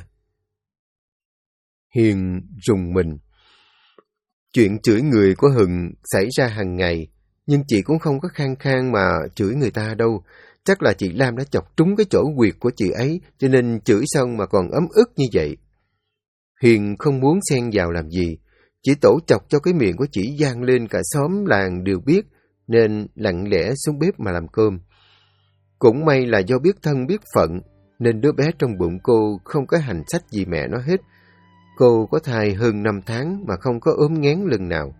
S2: Hiền rùng mình. Chuyện chửi người của Hừng xảy ra hàng ngày, nhưng chị cũng không có khăng khăng mà chửi người ta đâu. Chắc là chị Lam đã chọc trúng cái chỗ quyệt của chị ấy, cho nên chửi xong mà còn ấm ức như vậy. Hiền không muốn xen vào làm gì, chỉ tổ chọc cho cái miệng của chị vang lên cả xóm làng đều biết, nên lặng lẽ xuống bếp mà làm cơm. Cũng may là do biết thân biết phận, nên đứa bé trong bụng cô không có hành sách gì mẹ nó hết. Cô có thai hơn 5 tháng mà không có ốm nghén lần nào.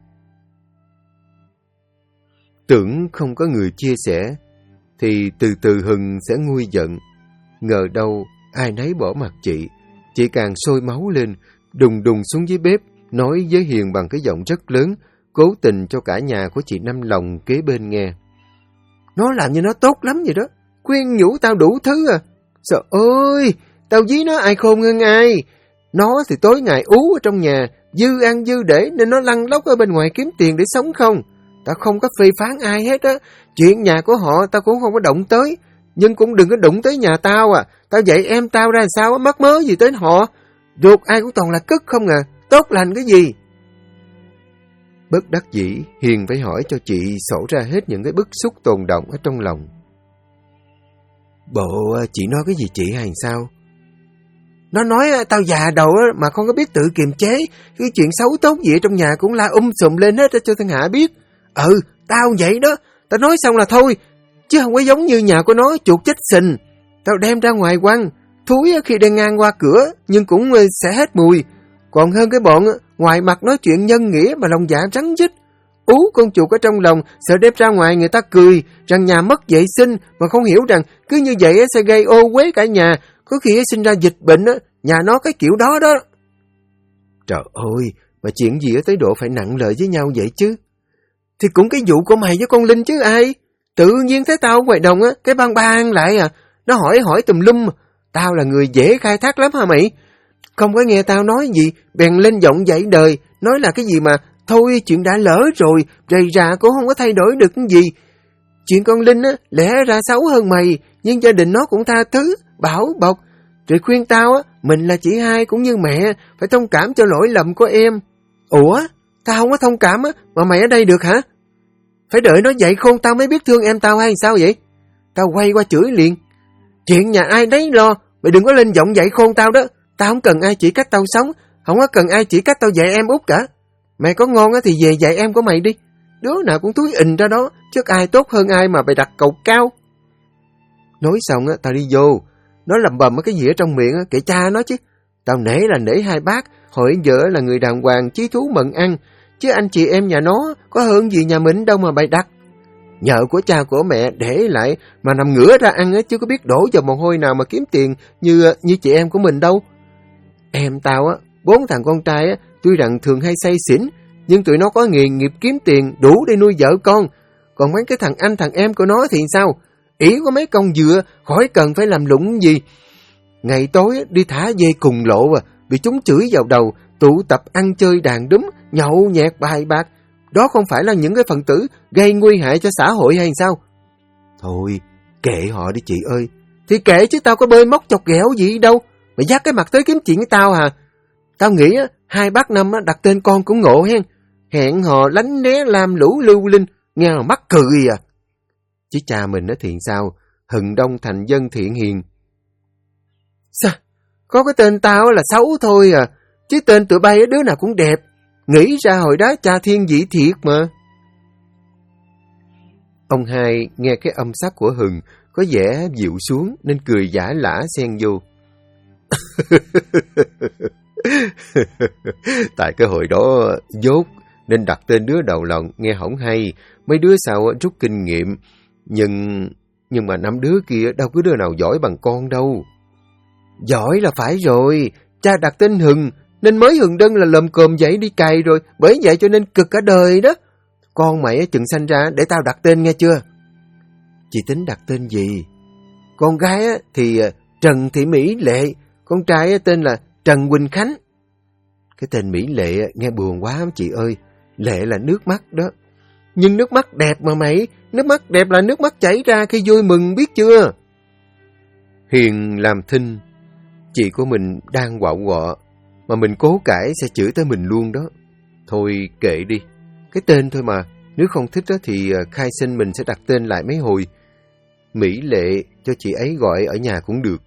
S2: Tưởng không có người chia sẻ, thì từ từ Hừng sẽ nguôi giận. Ngờ đâu ai nấy bỏ mặt chị càng sôi máu lên, đùng đùng xuống dưới bếp, nói với Hiền bằng cái giọng rất lớn, cố tình cho cả nhà của chị Năm Lòng kế bên nghe. Nó làm như nó tốt lắm vậy đó, khuyên nhủ tao đủ thứ à. Trời ơi, tao dí nó ai khôn hơn ai. Nó thì tối ngày ú ở trong nhà, dư ăn dư để nên nó lăn lóc ở bên ngoài kiếm tiền để sống không. Tao không có phê phán ai hết á. Chuyện nhà của họ tao cũng không có động tới. Nhưng cũng đừng có đụng tới nhà tao à. Tao dạy em tao ra sao mắc mớ gì tới họ. Ruột ai cũng toàn là cất không à. Tốt lành cái gì. Bất đắc dĩ, Hiền phải hỏi cho chị sổ ra hết những cái bức xúc tồn động ở trong lòng. Bộ chị nói cái gì chị hay sao? Nó nói tao già đầu mà không có biết tự kiềm chế. Cái chuyện xấu tốt gì ở trong nhà cũng la sùm lên hết cho thiên hạ biết. Tao vậy đó. Tao nói xong là thôi. Chứ không có giống như nhà của nó chuột chết sình. Tao đem ra ngoài quăng. Thúi khi đang ngang qua cửa nhưng cũng sẽ hết mùi. Còn hơn cái bọn ngoài mặt nói chuyện nhân nghĩa mà lòng dạ rắn rít. Ú con chuột ở trong lòng, sợ đem ra ngoài người ta cười rằng nhà mất vệ sinh, mà không hiểu rằng cứ như vậy sẽ gây ô uế cả nhà, có khi sinh ra dịch bệnh, nhà nó cái kiểu đó đó. Trời ơi, mà chuyện gì ở tới độ phải nặng lời với nhau vậy chứ? Thì cũng cái vụ của mày với con Linh chứ ai. Tự nhiên thấy tao ở ngoài đồng cái bang bang lại à, nó hỏi tùm lum. Tao là người dễ khai thác lắm hả mày? Không có nghe tao nói gì, bèn lên giọng dạy đời, nói là cái gì mà thôi chuyện đã lỡ rồi, rầy rà cũng không có thay đổi được cái gì. Chuyện con Linh lẽ ra xấu hơn mày, nhưng gia đình nó cũng tha thứ, bảo bọc.
S3: Rồi khuyên tao á, mình là chị hai cũng như mẹ, phải thông cảm cho lỗi lầm của em. Ủa, tao không có thông cảm á, mà mày ở đây được hả? Phải đợi nó dậy khôn tao mới biết thương em tao hay sao vậy? Tao quay qua chửi liền. Chuyện nhà ai đấy lo, mày đừng có lên giọng dậy khôn tao đó. Tao không cần ai chỉ cách tao sống, không có cần ai chỉ cách tao dạy em út cả. Mày có ngon á thì về dạy em của mày đi. Đứa nào cũng túi ình ra đó, chứ ai tốt hơn ai mà bày đặt cầu cao. Nói xong á, tao đi vô. Nó lầm bầm cái gì ở trong miệng á, kệ cha nó chứ. Tao nể là nể hai bác, hồi vợ là người đàng hoàng, chí thú mận ăn. Chứ anh chị em nhà nó có hơn gì nhà mình đâu mà bày đặt. Nhờ của cha của mẹ để lại mà nằm ngửa ra ăn á, chứ có biết đổ vào mồ hôi nào mà kiếm tiền như chị em của mình đâu. Em tao á, 4 thằng con trai á, tuy rằng thường hay say xỉn, nhưng tụi nó có nghề nghiệp kiếm tiền đủ để nuôi vợ con. Còn mấy cái thằng anh thằng em của nó thì sao? Ý có mấy con dừa, khỏi cần phải làm lụng gì. Ngày tối đi thả dê cùng lộ bị chúng chửi vào đầu, tụ tập ăn chơi đàn đúm, nhậu nhẹt bài bạc. Đó không phải là những cái phần tử gây nguy hại cho xã hội hay sao? Thôi, kệ họ đi chị ơi. Thì kệ chứ tao có bơi móc chọc ghẹo gì đâu. Mày dắt cái mặt tới kiếm chuyện với tao hả? Tao nghĩ hai bác Năm đặt tên con cũng ngộ hen. Hẹn hò lánh né làm lũ lưu linh, nghe mà mắc cười à. Chứ cha mình thì sao? Hừng đông thành dân thiện hiền. Sao? Có cái tên tao là xấu thôi à. Chứ tên tụi bay đứa nào cũng đẹp. Nghĩ ra hồi đó cha thiên vị thiệt mà. Ông hai nghe cái âm sắc của Hừng có vẻ dịu xuống nên cười giả lả xen vô. Tại cái hồi đó dốt nên đặt tên đứa đầu lòng nghe hổng hay. Mấy đứa sau rút kinh nghiệm. Nhưng mà 5 đứa kia đâu có đứa nào giỏi bằng con đâu. Giỏi là phải rồi. Cha đặt tên Hừng nên mới Hừng Đân là lồm cồm dậy đi cày rồi. Bởi vậy cho nên cực cả đời đó. Con mày chừng sanh ra để tao đặt tên nghe chưa? Chị tính đặt tên gì? Con gái thì Trần Thị Mỹ Lệ. Con trai tên là Trần Quỳnh Khánh. Cái tên Mỹ Lệ nghe buồn quá chị ơi. Lệ là nước mắt đó. Nhưng nước mắt đẹp mà mày. Nước mắt đẹp là nước mắt chảy ra khi vui mừng biết chưa? Hiền làm thinh. Chị của mình đang quạo quọ. Mà mình cố cãi sẽ chửi tới mình luôn đó. Thôi kệ đi. Cái tên thôi mà. Nếu không thích thì khai sinh mình sẽ đặt tên lại mấy hồi. Mỹ Lệ cho chị ấy gọi ở nhà cũng được.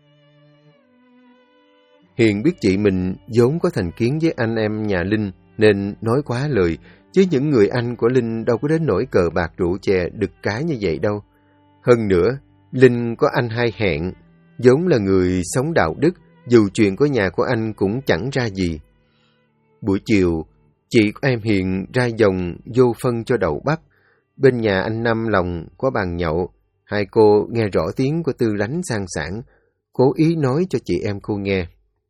S3: Hiền biết chị mình vốn có thành kiến với anh em nhà Linh nên nói quá lời, chứ những người anh của Linh đâu có đến nỗi cờ bạc rượu chè đực cái như vậy đâu. Hơn nữa, Linh có anh hai hẹn, vốn là người sống đạo đức, dù chuyện của nhà của anh cũng chẳng ra gì. Buổi chiều, chị của em Hiền ra dòng vô phân cho đậu bắp. Bên nhà anh Năm Lòng có bàn nhậu, hai cô nghe rõ tiếng của Tư Lánh sang sảng, cố ý nói cho chị em cô nghe.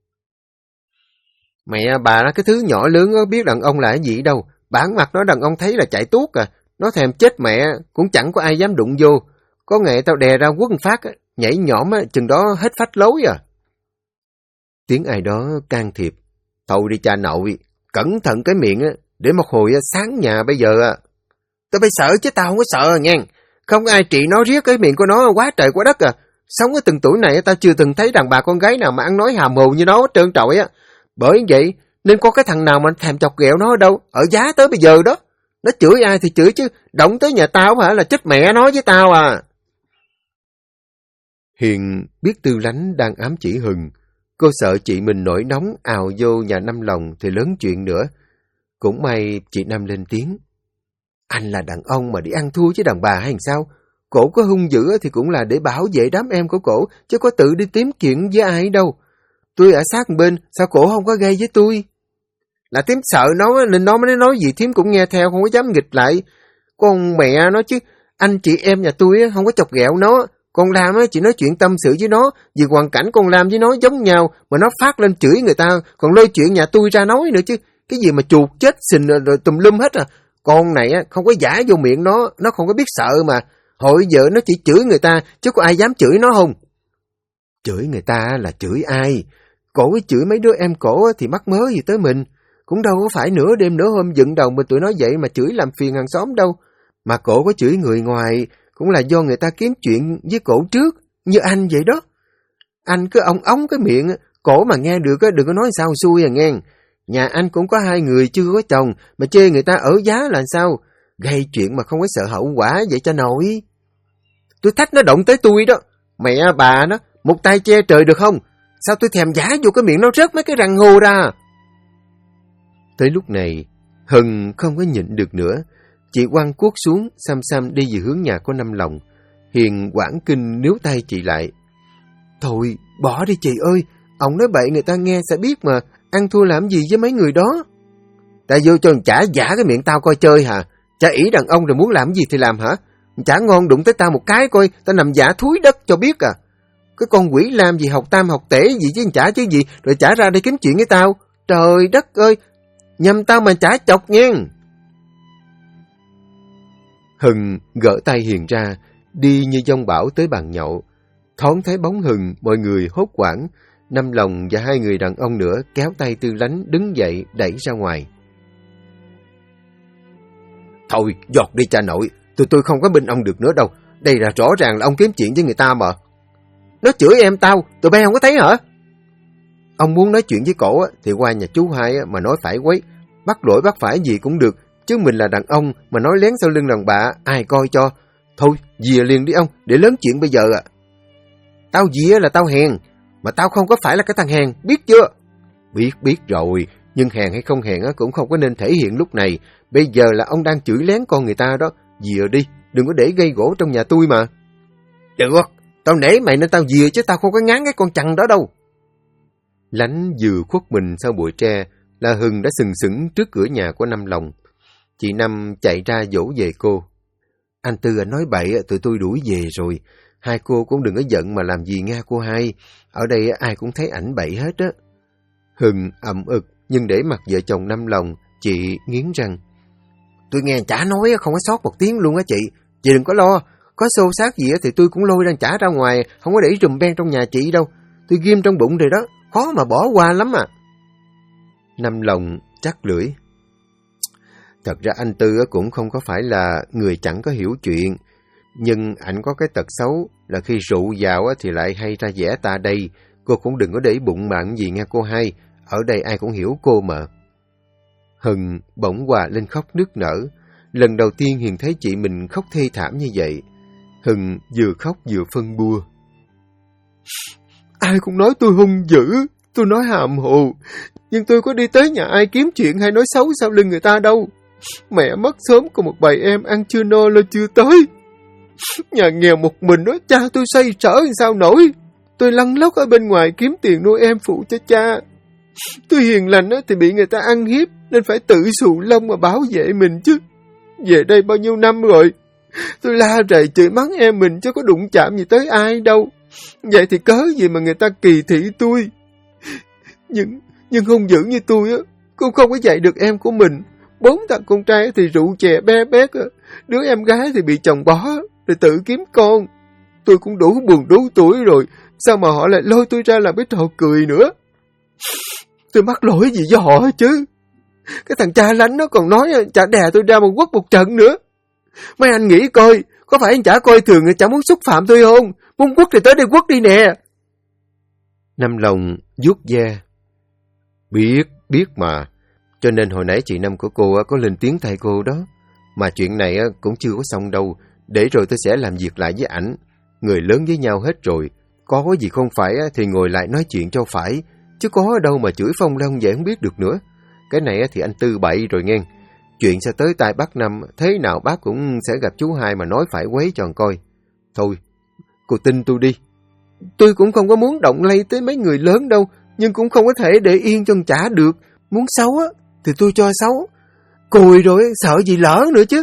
S3: Mẹ bà là cái thứ nhỏ lớn biết đàn ông là cái gì đâu. Bản mặt nó đàn ông thấy là chạy tuốt à. Nó thèm chết mẹ, cũng chẳng có ai dám đụng vô. Có ngày tao đè ra quất phát, nhảy nhõm chừng đó hết phách lối à. Tiếng ai đó can thiệp. Thôi đi cha nội, cẩn thận cái miệng để một hồi sáng nhà bây giờ. Tao phải sợ chứ tao không có sợ nghe. Không có ai trị nó riết cái miệng của nó quá trời quá đất à. Sống ở từng tuổi này tao chưa từng thấy đàn bà con gái nào mà ăn nói hàm hồ như nó trơn trọi á. Bởi vậy nên có cái thằng nào mà thèm chọc ghẹo nó đâu, ở giá tới bây giờ đó. Nó chửi ai thì chửi chứ, động tới nhà tao hả là chết mẹ nó với tao à. Hiền biết Tư Lánh đang ám chỉ Hừng. Cô sợ chị mình nổi nóng ào vô nhà Năm Lòng thì lớn chuyện nữa. Cũng may chị Năm lên tiếng. Anh là đàn ông mà đi ăn thua với đàn bà hay sao? Cổ có hung dữ thì cũng là để bảo vệ đám em của cổ, chứ có tự đi kiếm chuyện với ai đâu. Tôi ở sát bên, sao cổ không có gây với tôi? Là thím sợ nó nên nó mới nói gì thím cũng nghe theo, không có dám nghịch lại. Con mẹ nó chứ, anh chị em nhà tôi không có chọc ghẹo nó. Con Lam chỉ nói chuyện tâm sự với nó, vì hoàn cảnh con Lam với nó giống nhau, mà nó phát lên chửi người ta, còn lôi chuyện nhà tôi ra nói nữa chứ. Cái gì mà chuột chết xình rồi tùm lum hết à. Con này không có giả vô miệng nó không có biết sợ mà. Hồi giờ nó chỉ chửi người ta, chứ có ai dám chửi nó không? Chửi người ta là chửi ai? Cổ với chửi mấy đứa em cổ thì mắc mớ gì tới mình. Cũng đâu có phải nửa đêm nửa hôm dựng đầu mình tụi nó dậy mà chửi làm phiền hàng xóm đâu. Mà cổ có chửi người ngoài cũng là do người ta kiếm chuyện với cổ trước, như anh vậy đó. Anh cứ ống cái miệng, cổ mà nghe được đừng có nói sao xui nghe. Nhà anh cũng có 2 người chưa có chồng, mà chê người ta ở giá là sao? Gây chuyện mà không có sợ hậu quả vậy cho nổi. Tôi thách nó động tới tôi đó. Mẹ bà nó, một tay che trời được không? Sao tôi thèm giả vô cái miệng nó rớt mấy cái răng hô ra.
S2: Tới lúc này, Hân không có nhịn được nữa. Chị quăng cuốc xuống, xăm đi về hướng nhà của Năm Lòng. Hiền quảng kinh níu tay chị lại.
S3: Thôi, bỏ đi chị ơi. Ông nói bậy người ta nghe sẽ biết mà. Ăn thua làm gì với mấy người đó? Ta vô cho chả giả cái miệng tao coi chơi hả? Chả ỷ đàn ông rồi muốn làm gì thì làm hả? Chả ngon đụng tới tao một cái coi, tao nằm giả thúi đất cho biết à. Cái con quỷ làm gì học tam học tể gì chứ chả chứ gì, rồi chả ra đây kiếm chuyện với tao. Trời đất ơi, nhầm tao mà chả chọc nghe.
S2: Hân gỡ tay Hiền ra, đi như dông bão tới bàn nhậu. Thoáng thấy bóng Hân, mọi người hốt hoảng. Năm Lòng và 2 người đàn ông nữa kéo tay Tư Lánh đứng dậy đẩy ra ngoài.
S3: Thôi, giọt đi cha nội, tôi không có bên ông được nữa đâu. Đây là rõ ràng là ông kiếm chuyện với người ta mà. Nó chửi em tao, tụi bay không có thấy hả? Ông muốn nói chuyện với cổ thì qua nhà chú Hai mà nói phải quấy. Bắt lỗi bắt phải gì cũng được, chứ mình là đàn ông mà nói lén sau lưng đàn bà, ai coi cho. Thôi, dìa liền đi ông, để lớn chuyện bây giờ à. Tao dìa là tao hèn, mà tao không có phải là cái thằng hèn, biết chưa?
S2: Biết rồi, nhưng hèn hay không hèn cũng không có nên thể hiện lúc này. Bây giờ là ông đang chửi lén con người ta đó. Dìa đi, đừng có để gây gỗ trong nhà tôi mà.
S3: Được, tao nể mày nên tao dìa chứ tao không có ngán cái con chằn đó đâu.
S2: Lánh vừa khuất mình sau bụi tre là Hân đã sừng sững trước cửa nhà của Năm Lòng. Chị Năm chạy ra dỗ về cô.
S3: Anh Tư nói bậy, tụi tôi đuổi về rồi. 2 cô cũng đừng có giận mà làm gì nghe cô Hai. Ở đây ai cũng thấy ảnh bậy hết á.
S2: Hân ậm ực, nhưng để mặt vợ chồng Năm Lòng, chị nghiến răng.
S3: Tôi nghe chả nói không có sót một tiếng luôn á chị. Chị đừng có lo, có xô xát gì thì tôi cũng lôi đang chả ra ngoài, không có để rùm beng trong nhà chị đâu. Tôi ghim trong bụng rồi đó, khó mà bỏ qua lắm à.
S2: Năm Lòng chắc lưỡi. Thật ra anh Tư cũng không có phải là người chẳng có hiểu chuyện, nhưng ảnh có cái tật xấu là khi rượu vào thì lại hay ra vẻ ta đây. Cô cũng đừng có để bụng bạn gì nghe cô Hai, ở đây ai cũng hiểu cô mà. Hân bỗng hòa lên khóc nức nở. Lần đầu tiên Hiền thấy chị mình khóc thê thảm như vậy. Hân vừa khóc vừa phân bua.
S3: Ai cũng nói tôi hung dữ, tôi nói hàm hồ, nhưng tôi có đi tới nhà ai kiếm chuyện hay nói xấu sau lưng người ta đâu. Mẹ mất sớm, còn một bầy em ăn chưa no lo chưa tới. Nhà nghèo một mình đó, cha tôi xoay sở sao nổi. Tôi lăn lóc ở bên ngoài kiếm tiền nuôi em phụ cho cha. Tôi hiền lành thì bị người ta ăn hiếp, nên phải tự xù lông mà bảo vệ mình chứ. Về đây bao nhiêu năm rồi, tôi la rầy chửi mắng em mình chứ có đụng chạm gì tới ai đâu. Vậy thì cớ gì mà người ta kỳ thị tôi. Nhưng hung dữ như tôi cũng không có dạy được em của mình. 4 thằng con trai thì rượu chè bé bét, đứa em gái thì bị chồng bỏ rồi tự kiếm con. Tôi cũng đủ buồn đủ tuổi rồi, sao mà họ lại lôi tôi ra làm cái trò cười nữa. Tôi mắc lỗi gì với họ chứ? Cái thằng cha lánh nó còn nói chả đè tôi ra một quất một trận nữa. Mấy anh nghĩ coi, có phải anh chả coi thường, chả muốn xúc phạm tôi không? Muốn quất thì tới đây quất đi nè.
S2: Năm Lòng vuốt da. Biết mà. Cho nên hồi nãy chị Năm của cô có lên tiếng thay cô đó. Mà chuyện này cũng chưa có xong đâu. Để rồi tôi sẽ làm việc lại với ảnh. Người lớn với nhau hết rồi. Có gì không phải thì ngồi lại nói chuyện cho phải. Chứ có ở đâu mà chửi phong long vậy không biết được nữa. Cái này thì anh Tư bậy rồi nghe. Chuyện sẽ tới tai bác Năm, thế nào bác cũng sẽ gặp chú Hai mà nói phải quấy cho coi. Thôi, cô tin tôi đi.
S3: Tôi cũng không có muốn động lây tới mấy người lớn đâu, nhưng cũng không có thể để yên cho chả được. Muốn xấu thì tôi cho xấu. Cùi rồi sợ gì lỡ nữa chứ.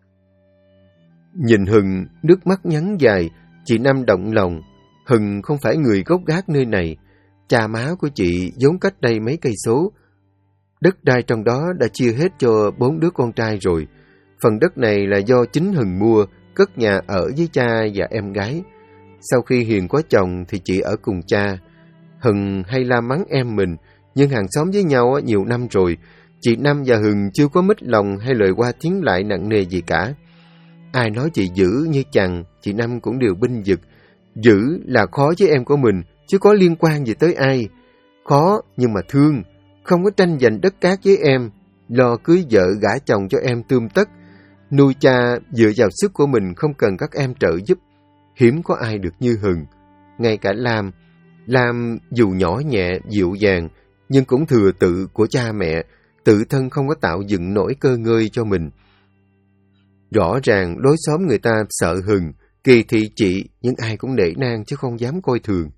S2: Nhìn Hân nước mắt nhắn dài, chị Năm động lòng. Hân không phải người gốc gác nơi này. Cha má của chị vốn cách đây mấy cây số. Đất đai trong đó đã chia hết cho 4 đứa con trai rồi. Phần đất này là do chính Hân mua, cất nhà ở với cha và em gái. Sau khi Hiền có chồng thì chị ở cùng cha. Hân hay la mắng em mình, nhưng hàng xóm với nhau nhiều năm rồi. Chị Năm và Hân chưa có mít lòng hay lời qua tiếng lại nặng nề gì cả. Ai nói chị dữ như chằn, chị Năm cũng đều binh vực. Dữ là khó với em của mình,
S3: chứ có liên quan gì tới ai. Khó nhưng mà thương, không có tranh giành đất cát với em, lo cưới vợ gả chồng cho em tươm tất. Nuôi cha dựa vào sức của mình không cần các em trợ giúp. Hiếm có ai được như Hừng. Ngay cả Lam dù nhỏ nhẹ, dịu dàng, nhưng cũng thừa tự của cha mẹ, tự thân không có tạo dựng nổi cơ ngơi cho mình. Rõ ràng lối xóm người ta sợ Hừng, kỳ thị chị, nhưng ai cũng nể nang chứ không dám coi thường.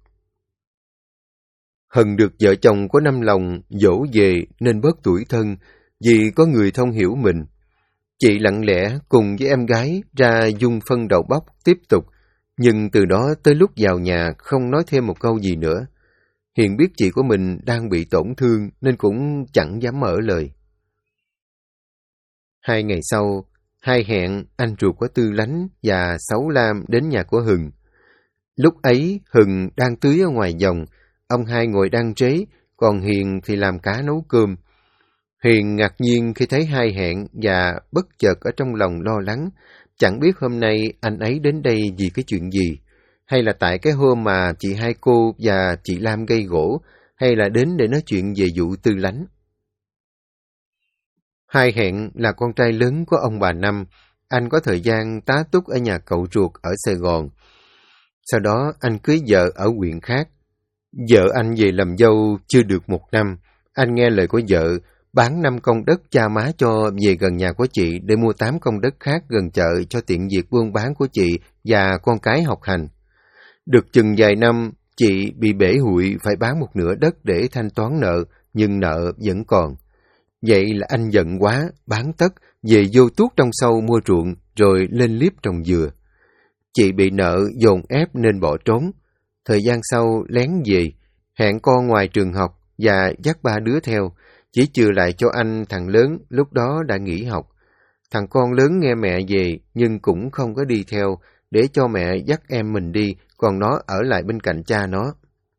S3: Hừng được vợ chồng có năm lòng dỗ về nên bớt tủi thân vì có người thông hiểu mình. Chị lặng lẽ cùng với em gái ra dung phân đậu bắp tiếp tục, nhưng từ đó tới lúc vào nhà không nói thêm một câu gì nữa. Hiền biết chị của mình đang bị tổn thương nên cũng chẳng dám mở lời. 2 ngày sau, Hai hẹn, anh ruột của Tư Lánh và Sáu Lam đến nhà của Hừng. Lúc ấy Hừng đang tưới ở ngoài vòng, ông Hai ngồi đan trế, còn Hiền thì làm cá nấu cơm. Hiền ngạc nhiên khi thấy Hai hẹn và bất chợt ở trong lòng lo lắng, chẳng biết hôm nay anh ấy đến đây vì cái chuyện gì, hay là tại cái hôm mà chị Hai cô và chị Lam gây gỗ, hay là đến để nói chuyện về vụ Tư Lánh. Hai hẹn là con trai lớn của ông bà Năm, anh có thời gian tá túc ở nhà cậu ruột ở Sài Gòn. Sau đó anh cưới vợ ở huyện khác. Vợ anh về làm dâu chưa được 1 năm, anh nghe lời của vợ, bán 5 công đất cha má cho về gần nhà của chị để mua 8 công đất khác gần chợ cho tiện việc buôn bán của chị và con cái học hành. Được chừng vài năm, chị bị bể hụi phải bán một nửa đất để thanh toán nợ, nhưng nợ vẫn còn. Vậy là anh giận quá, bán tất, về vô tuốt trong sâu mua ruộng, rồi lên liếp trồng dừa. Chị bị nợ dồn ép nên bỏ trốn. Thời gian sau lén về, hẹn con ngoài trường học và dắt 3 đứa theo, chỉ chừa lại cho anh thằng lớn lúc đó đã nghỉ học. Thằng con lớn nghe mẹ về nhưng cũng không có đi theo, để cho mẹ dắt em mình đi, còn nó ở lại bên cạnh cha nó.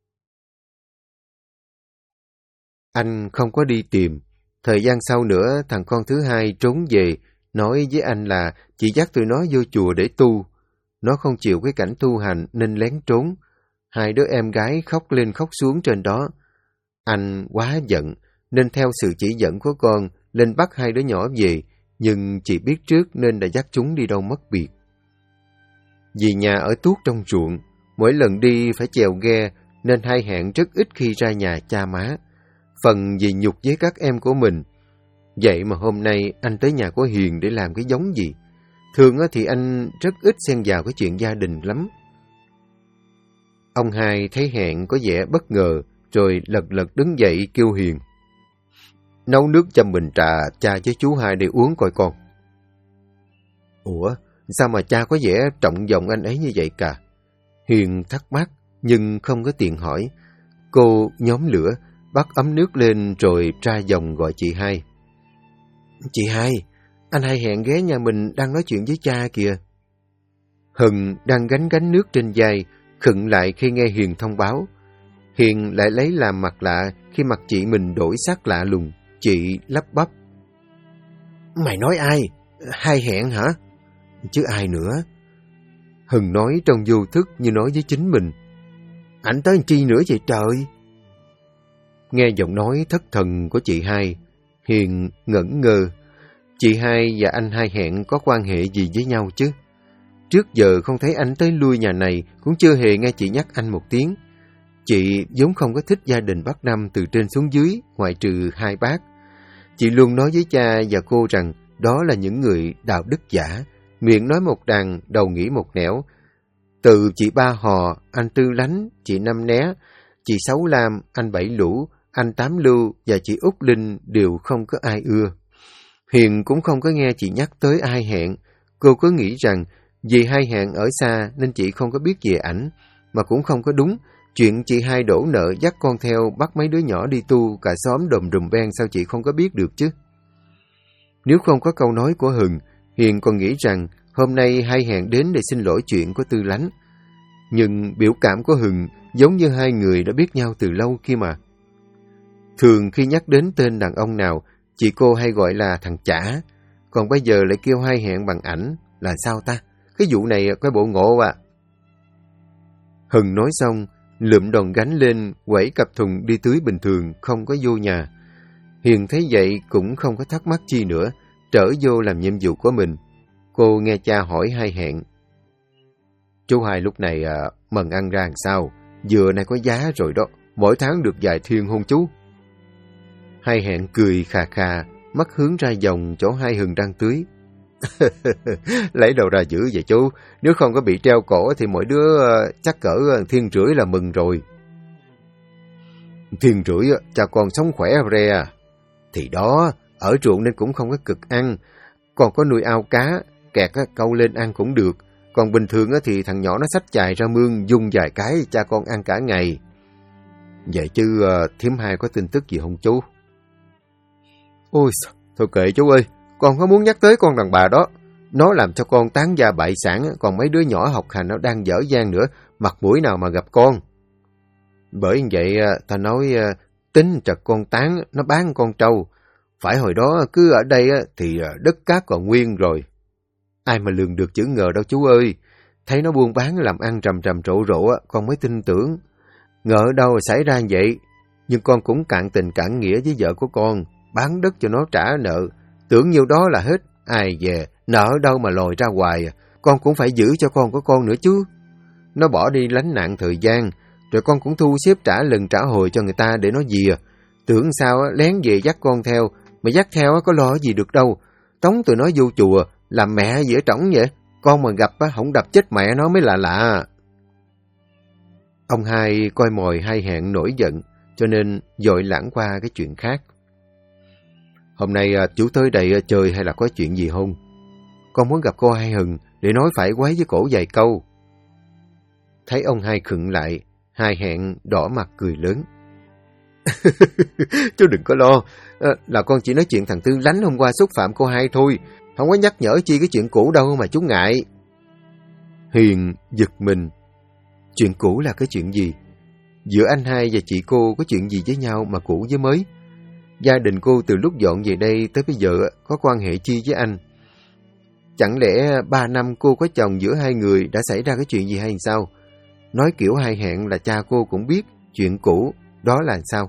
S3: Anh không có đi tìm. Thời gian sau nữa, thằng con thứ hai trốn về, nói với anh là chỉ dắt tụi nó vô chùa để tu. Nó không chịu cái cảnh tu hành nên lén trốn. 2 đứa em gái khóc lên khóc xuống trên đó. Anh quá giận, nên theo sự chỉ dẫn của con, lên bắt 2 đứa nhỏ về, nhưng chị biết trước nên đã dắt chúng đi đâu mất biệt. Vì nhà ở tuốt trong ruộng, mỗi lần đi phải chèo ghe, nên Hai hẹn rất ít khi ra nhà cha má. Phần vì nhục với các em của mình. Vậy mà hôm nay anh tới nhà của Hiền để làm cái giống gì? Thường thì anh rất ít xen vào cái chuyện gia đình lắm. Ông Hai thấy Hẹn có vẻ bất ngờ, rồi lật đứng dậy kêu Hiền: "Nấu nước cho mình trà cha với chú Hai để uống coi con." "Ủa, sao mà cha có vẻ trọng vọng anh ấy như vậy cả?" Hiền thắc mắc, nhưng không có tiện hỏi. Cô nhóm lửa, bắt ấm nước lên rồi tra vòng gọi chị Hai. "Chị Hai, anh Hai hẹn ghé nhà mình đang nói chuyện với cha kìa." Hừng đang gánh nước trên vai, khựng lại khi nghe Hiền thông báo. Hiền lại lấy làm mặt lạ khi mặt chị mình đổi sắc lạ lùng. Chị lắp bắp: "Mày nói ai? Hai hẹn hả?" "Chứ ai nữa." Hừng nói trong vô thức như nói với chính mình. "Ảnh tới chi nữa vậy trời?" Nghe giọng nói thất thần của chị Hai, Hiền ngẩn ngơ. Chị Hai và anh Hai hẹn có quan hệ gì với nhau chứ? Trước giờ không thấy anh tới lui nhà này, cũng chưa hề nghe chị nhắc anh một tiếng. Chị vốn không có thích gia đình bác Năm từ trên xuống dưới, ngoại trừ 2 bác. Chị luôn nói với cha và cô rằng đó là những người đạo đức giả, miệng nói một đằng, đầu nghĩ một nẻo. Từ chị Ba Hò, anh Tư Lánh, chị Năm Né, chị Sáu Lam, anh Bảy Lũ, anh Tám Lưu và chị Út Linh đều không có ai ưa. Hiền cũng không có nghe chị nhắc tới Hai hẹn. Cô cứ nghĩ rằng vì Hai hẹn ở xa nên chị không có biết về ảnh, mà cũng không có đúng. Chuyện chị Hai đổ nợ dắt con theo bắt mấy đứa nhỏ đi tu, cả xóm đùm đùm ben, sao chị không có biết được chứ? Nếu không có câu nói của Hừng, Hiền còn nghĩ rằng hôm nay Hai hẹn đến để xin lỗi chuyện của Tư Lánh. Nhưng biểu cảm của Hừng giống như hai người đã biết nhau từ lâu kia mà. Thường khi nhắc đến tên đàn ông nào, chị cô hay gọi là thằng Chả, còn bây giờ lại kêu Hai hẹn bằng ảnh, là sao ta? Cái vụ này cái bộ ngộ à. Hừng nói xong,
S2: lượm đòn gánh lên, quẩy cặp thùng đi tưới bình thường, không có vô nhà. Hiền thấy vậy cũng không có thắc mắc chi nữa, trở vô làm nhiệm vụ của mình. Cô nghe cha hỏi Hai Hẹn. Chú Hai lúc này mần ăn ra làm sao? Dừa này có giá rồi đó, mỗi tháng được vài thiên hôn chú. Hai Hẹn cười khà khà, mắt hướng ra dòng chỗ Hai Hừng đang tưới. Lấy đâu ra dữ vậy chú? Nếu không có bị treo cổ thì mỗi đứa chắc cỡ 1,5 thiên là mừng rồi. 1,5 thiên cha con sống khỏe re. Thì đó, ở ruộng nên cũng không có cực ăn. Còn có nuôi ao cá, kẹt câu lên ăn cũng được. Còn bình thường thì thằng nhỏ nó xách chài ra mương dung vài cái cha con ăn cả ngày. Vậy chứ thím Hai có tin tức gì không chú? Ôi, thôi kệ chú ơi, con có muốn nhắc tới con đàn bà đó. Nó làm cho con tán gia bại sản, còn mấy đứa nhỏ học hành nó đang dở dang nữa, mặt mũi nào mà gặp con. Bởi vậy ta nói tính trật con tán, nó bán con trâu. Phải hồi đó cứ ở đây thì đất cát còn nguyên rồi. Ai mà lường được chữ ngờ đâu chú ơi. Thấy nó buôn bán làm ăn rầm rầm rộ rộ, con mới tin tưởng. Ngờ đâu xảy ra vậy. Nhưng con cũng cạn tình cạn nghĩa với vợ của con. Bán đất cho nó trả nợ. Tưởng nhiêu đó là hết. Ai về, nợ đâu mà lòi ra hoài. Con cũng phải giữ cho con của con nữa chứ. Nó bỏ đi lánh nạn thời gian. Rồi con cũng thu xếp trả lần trả hồi cho người ta để nó dìa. Tưởng sao lén về dắt con theo. Mà dắt theo có lo gì được đâu. Tống tụi nó vô chùa, làm mẹ dễ trỏng vậy. Con mà gặp không đập chết mẹ nó mới là lạ. Ông Hai coi mồi Hai Hẹn nổi giận, cho nên vội lãng qua cái chuyện khác. Hôm nay chú tới đây chơi hay là có chuyện gì không? Con muốn gặp cô Hai Hừng để nói phải quấy với cổ vài câu. Thấy ông Hai khựng lại, Hai Hẹn đỏ mặt cười lớn. Chú đừng có lo, là con chỉ nói chuyện thằng Tư Lánh hôm qua xúc phạm cô Hai thôi, không có nhắc nhở chi cái chuyện cũ đâu mà chú ngại. Hiền giật mình. Chuyện cũ là cái chuyện gì? Giữa anh Hai và chị cô có chuyện gì với nhau mà cũ với mới? Gia đình cô từ lúc dọn về đây tới bây giờ có quan hệ chi với anh? Chẳng lẽ 3 năm cô có chồng giữa hai người đã xảy ra cái chuyện gì hay sao? Nói kiểu Hai Hẹn là cha cô cũng biết chuyện cũ, đó là sao?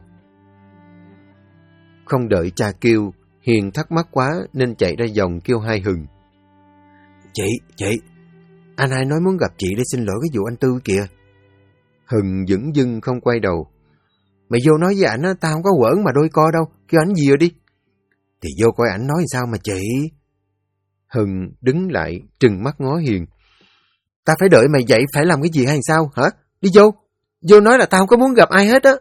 S2: Không đợi cha kêu, Hiền thắc mắc quá nên chạy ra vòng kêu Hai Hừng. Chị, anh Hai nói muốn gặp chị để xin lỗi cái vụ anh Tư kìa. Hừng dửng dưng không quay đầu. Mày vô nói với ảnh tao không có quỡn mà đôi co đâu, kêu ảnh dìa đi. Thì vô coi ảnh nói sao mà chị. Hừng đứng lại trừng mắt ngó Hiền. Ta phải đợi mày dậy phải làm cái gì hay sao hả? Đi vô nói là tao không có muốn gặp ai hết á.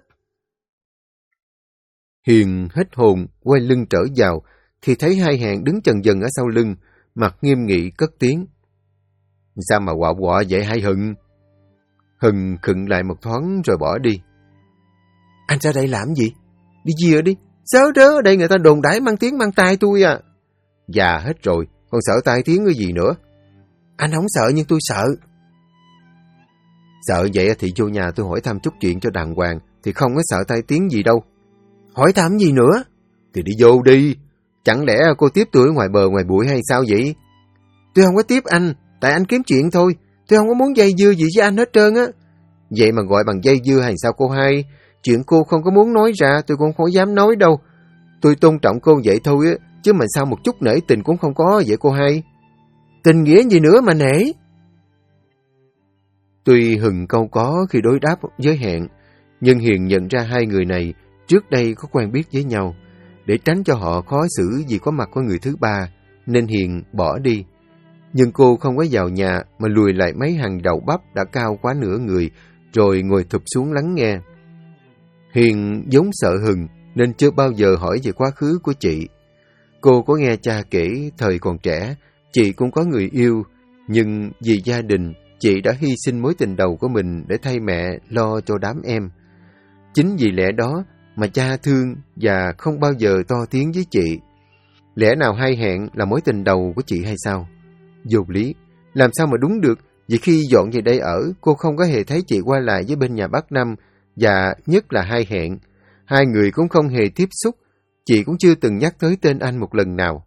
S2: Hiền hết hồn quay lưng trở vào thì thấy Hai Hẹn đứng chần chừ ở sau lưng, mặt nghiêm nghị cất tiếng. Sao mà quạ quạ vậy Hai Hừng? Hừng khựng lại một thoáng rồi bỏ đi. Anh ra đây làm gì? Đi dìa đi. Sớ rớ ở đây người ta đồn đãi mang tiếng mang tai tôi à. Già hết rồi, còn sợ tai tiếng cái gì nữa? Anh không sợ nhưng tôi sợ. Sợ vậy thì vô nhà tôi hỏi thăm chút chuyện cho đàng hoàng, thì không có sợ tai tiếng gì đâu. Hỏi thăm gì nữa? Thì đi vô đi. Chẳng lẽ cô tiếp tôi ở ngoài bờ ngoài bụi hay sao vậy? Tôi không có tiếp anh, tại anh kiếm chuyện thôi. Tôi không có muốn dây dưa gì với anh hết trơn á. Vậy mà gọi bằng dây dưa hay sao cô Hai? Chuyện cô không có muốn nói ra tôi cũng không dám nói đâu. Tôi tôn trọng cô vậy thôi á, chứ mà sao một chút nể tình cũng không có vậy cô Hai? Tình nghĩa gì nữa mà nể? Tuy Hừng câu có khi đối đáp với Hẹn, nhưng Hiền nhận ra hai người này trước đây có quen biết với nhau. Để tránh cho họ khó xử vì có mặt của người thứ ba, nên Hiền bỏ đi. Nhưng cô không có vào nhà mà lùi lại mấy hàng đầu bắp đã cao quá nửa người, rồi ngồi thụp xuống lắng nghe. Hiền vốn sợ Hừng nên chưa bao giờ hỏi về quá khứ của chị. Cô có nghe cha kể thời còn trẻ, chị cũng có người yêu, nhưng vì gia đình, chị đã hy sinh mối tình đầu của mình để thay mẹ lo cho đám em. Chính vì lẽ đó mà cha thương và không bao giờ to tiếng với chị. Lẽ nào Hai Hẹn là mối tình đầu của chị hay sao? Vô lý, làm sao mà đúng được, vì khi dọn về đây ở, cô không có hề thấy chị qua lại với bên nhà bác Năm, và nhất là Hai Hẹn. Hai người cũng không hề tiếp xúc, chị cũng chưa từng nhắc tới tên anh một lần nào.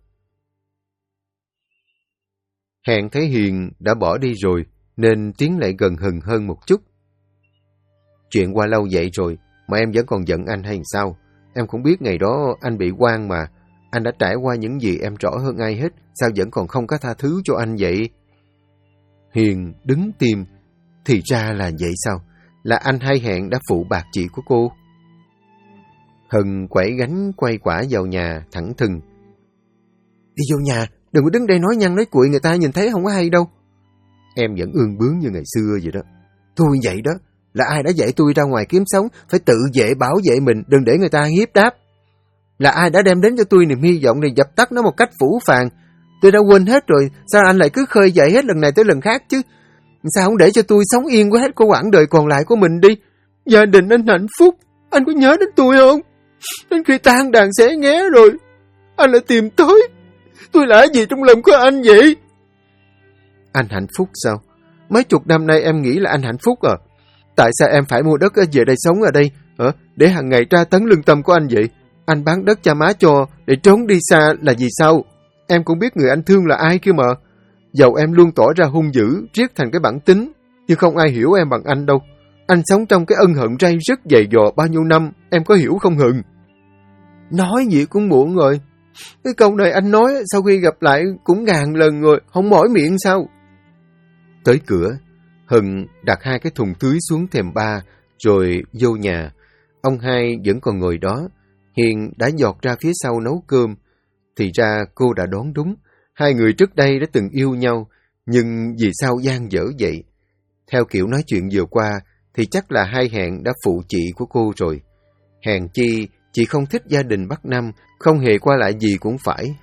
S2: Hẹn thấy Hiền đã bỏ đi rồi, nên tiến lại gần Hừng hơn một chút. Chuyện qua lâu vậy rồi mà em vẫn còn giận anh hay sao? Em cũng biết ngày đó anh bị oan mà. Anh đã trải qua những gì em rõ hơn ai hết. Sao vẫn còn không có tha thứ cho anh vậy? Hiền đứng tim. Thì ra là vậy sao? Là anh hay hẹn đã phụ bạc chị của cô. Hân quẩy gánh quay quả vào nhà thẳng thừng.
S3: Đi vô nhà, đừng có đứng đây nói nhăn nói cuội, người ta nhìn thấy không có hay đâu.
S2: Em vẫn ương bướng như ngày xưa vậy đó.
S3: Thôi vậy đó, là ai đã dạy tôi ra ngoài kiếm sống, phải tự vệ bảo vệ mình, đừng để người ta hiếp đáp. Là ai đã đem đến cho tôi niềm hy vọng này dập tắt nó một cách phũ phàng. Tôi đã quên hết rồi, sao anh lại cứ khơi dậy hết lần này tới lần khác chứ? Sao không để cho tôi sống yên với hết cô quãng đời còn lại của mình đi? Gia đình anh hạnh phúc, anh có nhớ đến tôi không? Đến khi tan đàn xé nghé rồi, anh lại tìm tới. Tôi là gì trong lòng của anh vậy?
S2: Anh hạnh phúc sao?
S3: Mấy chục năm nay em nghĩ là anh hạnh phúc à? Tại sao em phải mua đất về đây sống ở đây? Để hàng ngày tra tấn lương tâm của anh vậy? Anh bán đất cha má cho để trốn đi xa là vì sao? Em cũng biết người anh thương là ai kia mà. Dầu em luôn tỏ ra hung dữ, riết thành cái bản tính, nhưng không ai hiểu em bằng anh đâu. Anh sống trong cái ân hận ray rứt dày dò bao nhiêu năm, em có hiểu không Hừng? Nói gì cũng muộn rồi. Cái câu này anh nói sau khi gặp lại cũng ngàn lần rồi, không mỏi miệng sao?
S2: Tới cửa, Hân đặt 2 cái thùng tưới xuống thềm ba, rồi vô nhà. Ông hai vẫn còn ngồi đó. Hiền đã dọt ra phía sau nấu cơm. Thì ra cô đã đoán đúng. 2 người trước đây đã từng yêu nhau, nhưng vì sao gian dở vậy? Theo kiểu nói chuyện vừa qua, thì chắc là hai Hẹn đã phụ chị của cô rồi. Hèn chi, chị không thích gia đình Bắc Nam, không hề qua lại gì cũng phải.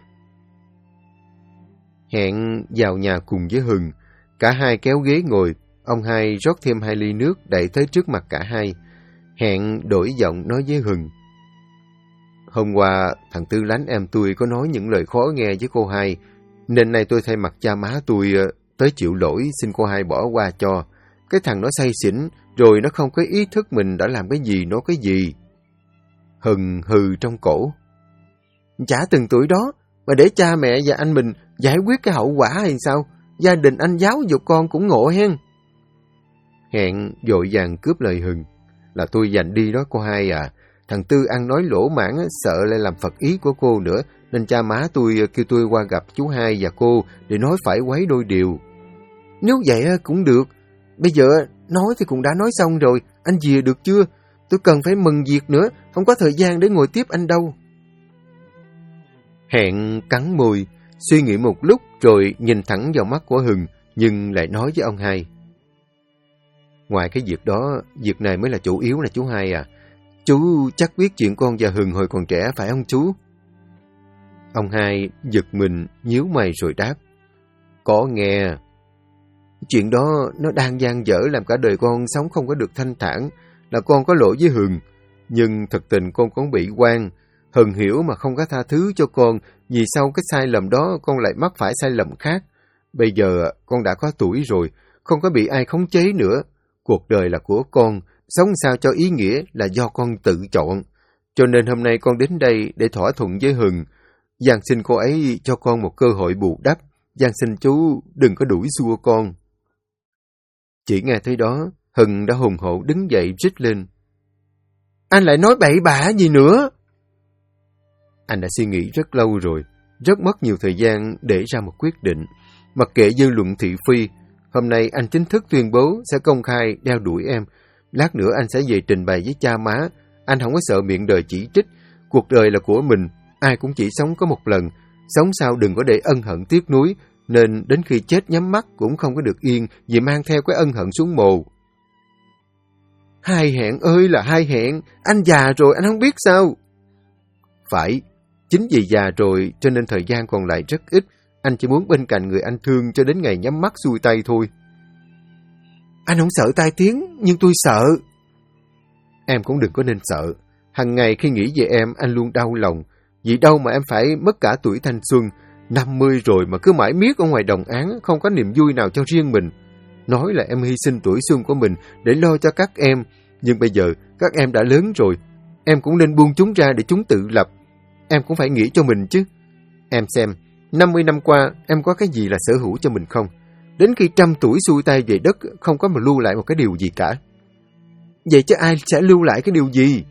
S2: Hẹn vào nhà cùng với Hừng. Cả hai kéo ghế ngồi, ông hai rót thêm 2 ly nước đẩy tới trước mặt cả hai. Hẹn đổi giọng nói với Hừng. Hôm qua, thằng Tư Lánh em tôi có nói những lời khó nghe với cô hai, nên nay tôi thay mặt cha má tôi tới chịu lỗi xin cô hai bỏ qua cho. Cái thằng nó say xỉn, rồi nó không có ý thức mình đã làm cái gì, nói cái gì. Hừng hừ trong cổ.
S3: Chả từng tuổi đó, mà để cha mẹ và anh mình giải quyết cái hậu quả hay sao? Gia đình anh giáo dục con cũng ngộ hen.
S2: Hẹn vội vàng cướp lời Hừng. Là tôi giành đi đó cô hai à. Thằng Tư ăn nói lỗ mãn, sợ lại làm phật ý của cô nữa, nên cha má tôi kêu tôi qua gặp chú hai và cô để nói phải quấy đôi điều.
S3: Nếu vậy cũng được. Bây giờ nói thì cũng đã nói xong rồi, anh về được chưa? Tôi cần phải mừng việc nữa, không có thời gian để ngồi tiếp anh đâu.
S2: Hẹn cắn môi, suy nghĩ một lúc rồi nhìn thẳng vào mắt của Hừng, nhưng lại nói với ông hai. Ngoài cái việc đó, việc này mới là chủ yếu là chú hai à. Chú chắc biết chuyện con và Hừng hồi còn trẻ phải không chú? Ông hai giật mình, nhíu mày rồi đáp. Có nghe.
S3: Chuyện đó nó đang dang dở làm cả đời con sống không có được thanh thản, là con có lỗi với Hừng.
S2: Nhưng thực tình con cũng bị oan. Hừng hiểu mà không có tha thứ cho con, vì sau cái sai lầm đó con lại mắc phải sai lầm khác. Bây giờ con đã có tuổi rồi, không có bị ai khống chế nữa. Cuộc đời là của con, sống sao cho ý nghĩa là do con tự chọn. Cho nên hôm nay con đến đây để thỏa thuận với Hừng. Van xin cô ấy cho con một cơ hội bù đắp. Van xin chú đừng có đuổi xua con. Chỉ nghe thấy đó, Hừng đã hùng hổ đứng dậy rít lên.
S3: Anh lại nói bậy bạ gì nữa?
S2: Anh đã suy nghĩ rất lâu rồi, rất mất nhiều thời gian để ra một quyết định. Mặc kệ dư luận thị phi, hôm nay anh chính thức tuyên bố sẽ công khai đeo đuổi em. Lát nữa anh sẽ về trình bày với cha má. Anh không có sợ miệng đời chỉ trích. Cuộc đời là của mình, ai cũng chỉ sống có một lần. Sống sao đừng có để ân hận tiếc nuối, nên đến khi chết nhắm mắt cũng không có được yên vì mang theo cái ân hận xuống mồ.
S3: Hai Hẹn ơi là Hai Hẹn, anh già rồi anh không biết sao?
S2: Phải, chính vì già rồi cho nên thời gian còn lại rất ít. Anh chỉ muốn bên cạnh người anh thương cho đến ngày nhắm mắt xuôi tay thôi.
S3: Anh không sợ tai tiếng, nhưng tôi sợ.
S2: Em cũng đừng có nên sợ. Hằng ngày khi nghĩ về em, anh luôn đau lòng. Vì đâu mà em phải mất cả tuổi thanh xuân, 50 rồi mà cứ mãi miết ở ngoài đồng áng, không có niềm vui nào cho riêng mình. Nói là em hy sinh tuổi xuân của mình để lo cho các em, nhưng bây giờ các em đã lớn rồi. Em cũng nên buông chúng ra để chúng tự lập. Em cũng phải nghĩ cho mình chứ. Em xem, 50 năm qua em có cái gì là sở hữu cho mình không? Đến khi 100 tuổi xuôi tay về đất, không có mà lưu lại một cái điều gì cả.
S3: vậy chứ ai sẽ lưu lại cái điều gì?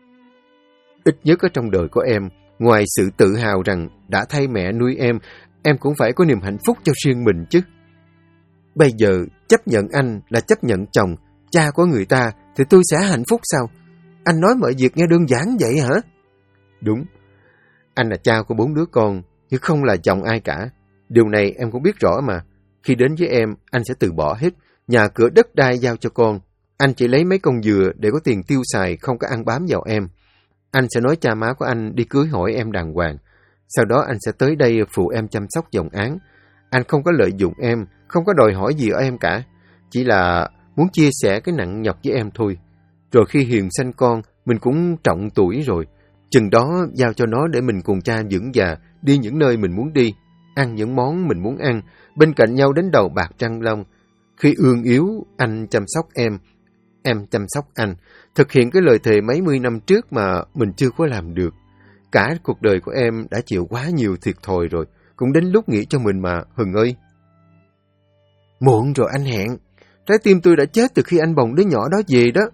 S2: Ít nhất ở trong đời của em, ngoài sự tự hào rằng đã thay mẹ nuôi em cũng phải có niềm hạnh phúc cho riêng mình chứ.
S3: Bây giờ chấp nhận anh là chấp nhận chồng, cha của người ta, thì tôi sẽ hạnh phúc sao? Anh nói mọi việc nghe đơn giản vậy hả?
S2: Đúng, anh là cha của 4 đứa con, chứ không là chồng ai cả. Điều này em cũng biết rõ mà. Khi đến với em, anh sẽ từ bỏ hết, nhà cửa đất đai giao cho con. Anh chỉ lấy mấy con dừa để có tiền tiêu xài, không có ăn bám vào em. Anh sẽ nói cha má của anh đi cưới hỏi em đàng hoàng. Sau đó anh sẽ tới đây phụ em chăm sóc dòng án. Anh không có lợi dụng em, không có đòi hỏi gì ở em cả. Chỉ là muốn chia sẻ cái nặng nhọc với em thôi. Rồi khi Hiền sanh con, mình cũng trọng tuổi rồi. Chừng đó giao cho nó để mình cùng cha vững già, đi những nơi mình muốn đi, ăn những món mình muốn ăn, bên cạnh nhau đến đầu bạc trăng long. Khi ương yếu, anh chăm sóc em chăm sóc anh, thực hiện cái lời thề mấy mươi năm trước mà mình chưa có làm được. Cả cuộc đời của em đã chịu quá nhiều thiệt thòi rồi, cũng đến lúc nghĩ cho mình mà, Hừng ơi.
S3: Muộn rồi anh Hẹn, trái tim tôi đã chết từ khi anh bồng đứa nhỏ đó về đó.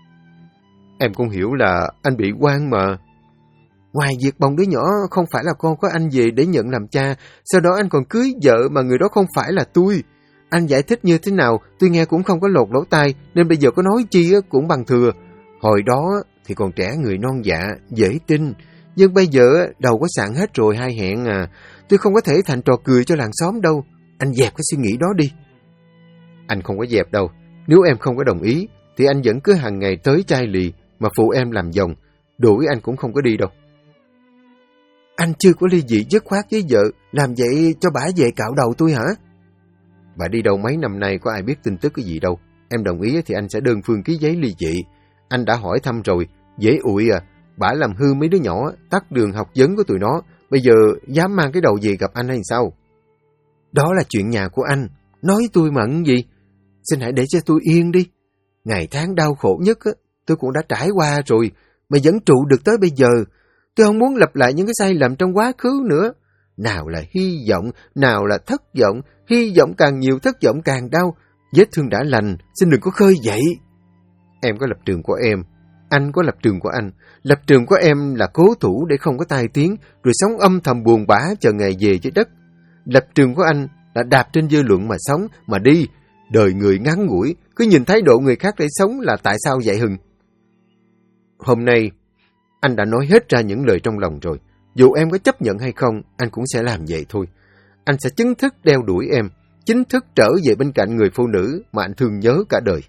S2: Em cũng hiểu là anh bị oan mà.
S3: Ngoài việc bồng đứa nhỏ không phải là con của anh về để nhận làm cha, sau đó anh còn cưới vợ mà người đó không phải là tôi. Anh giải thích như thế nào tôi nghe cũng không có lọt lỗ tai, nên bây giờ có nói chi cũng bằng thừa. Hồi đó thì còn trẻ người non dạ, dễ tin, nhưng bây giờ đầu có sạn hết rồi hai Hẹn à. Tôi không có thể thành trò cười cho làng xóm đâu. Anh dẹp cái suy nghĩ đó đi.
S2: Anh không có dẹp đâu. Nếu em không có đồng ý thì anh vẫn cứ hàng ngày tới chai lì mà phụ em làm dòng. Đuổi anh cũng không có đi đâu.
S3: Anh chưa có ly dị dứt khoát với vợ, làm vậy cho bả về cạo đầu tôi hả?
S2: Bà đi đâu mấy năm nay có ai biết tin tức cái gì đâu. Em đồng ý thì anh sẽ đơn phương ký giấy ly dị. Anh đã hỏi thăm rồi, dễ ụi à. Bả làm hư mấy đứa nhỏ, tắt đường học vấn của tụi nó. Bây giờ dám mang cái đầu về gặp anh hay sao?
S3: Đó là chuyện nhà của anh. Nói tôi mận gì? Xin hãy để cho tôi yên đi. Ngày tháng đau khổ nhất tôi cũng đã trải qua rồi, mà vẫn trụ được tới bây giờ. Tôi không muốn lặp lại những cái sai lầm trong quá khứ nữa. Nào là hy vọng, nào là thất vọng. Hy vọng càng nhiều, thất vọng càng đau. Vết thương đã lành, xin đừng có khơi dậy.
S2: Em có lập trường của em, anh có lập trường của anh. Lập trường của em là cố thủ để không có tai tiếng, rồi sống âm thầm buồn bã chờ ngày về với đất. Lập trường của anh là đạp trên dư luận mà sống, mà đi. Đời người ngắn ngủi, cứ nhìn thái độ người khác để sống là tại sao vậy Hừng? Hôm nay, anh đã nói hết ra những lời trong lòng rồi. Dù em có chấp nhận hay không, anh cũng sẽ làm vậy thôi. Anh sẽ chính thức đeo đuổi em, chính thức trở về bên cạnh người phụ nữ mà anh thương nhớ cả đời.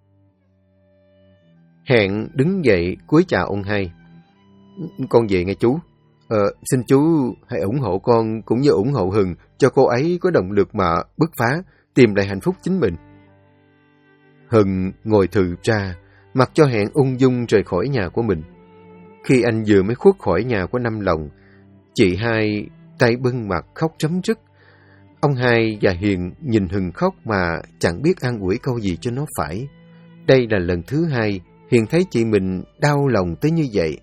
S2: Hẹn đứng dậy cúi chào ông hai. Con về nghe chú. Xin chú hãy ủng hộ con cũng như ủng hộ Hừng cho cô ấy có động lực mà bứt phá, tìm lại hạnh phúc chính mình. Hừng ngồi thừ ra, mặc cho Hẹn ung dung rời khỏi nhà của mình. Khi anh vừa mới khuất khỏi nhà của Năm Lòng, chị hai tay bưng mặt khóc rấm rứt. Ông hai và Hiền nhìn Hừng khóc mà chẳng biết an ủi câu gì cho nó phải. Đây là lần thứ hai Hiền thấy chị mình đau lòng tới như vậy.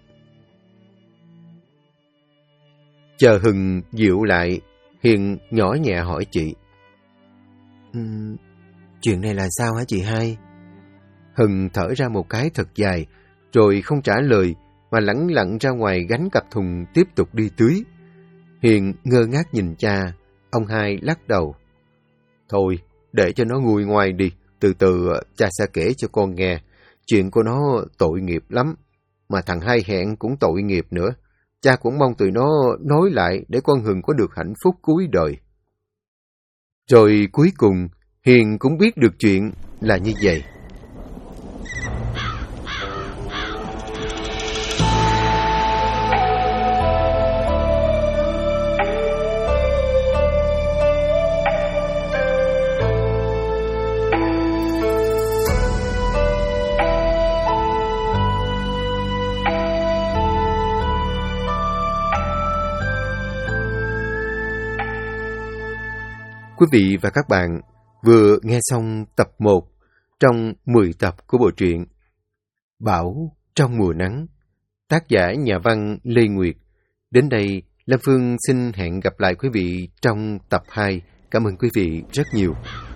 S2: Chờ Hừng dịu lại, Hiền nhỏ nhẹ hỏi chị.
S3: Chuyện này là sao hả chị hai?
S2: Hừng thở ra một cái thật dài, rồi không trả lời, mà lẳng lặng ra ngoài gánh cặp thùng tiếp tục đi tưới. Hiền ngơ ngác nhìn cha, ông hai lắc đầu. Thôi, để cho nó nguôi ngoai đi, từ từ cha sẽ kể cho con nghe. Chuyện của nó tội nghiệp lắm, mà thằng hai Hẹn cũng tội nghiệp nữa. Cha cũng mong tụi nó nói lại để con Hừng có được hạnh phúc cuối đời. Rồi cuối cùng, Hiền cũng biết được chuyện là như vậy. Quý vị và các bạn vừa nghe xong tập 1 trong 10 tập của bộ truyện Bão trong mùa nắng, tác giả nhà văn Lê Nguyệt. Đến đây, Lâm Phương xin hẹn gặp lại quý vị trong tập 2. Cảm ơn quý vị rất nhiều.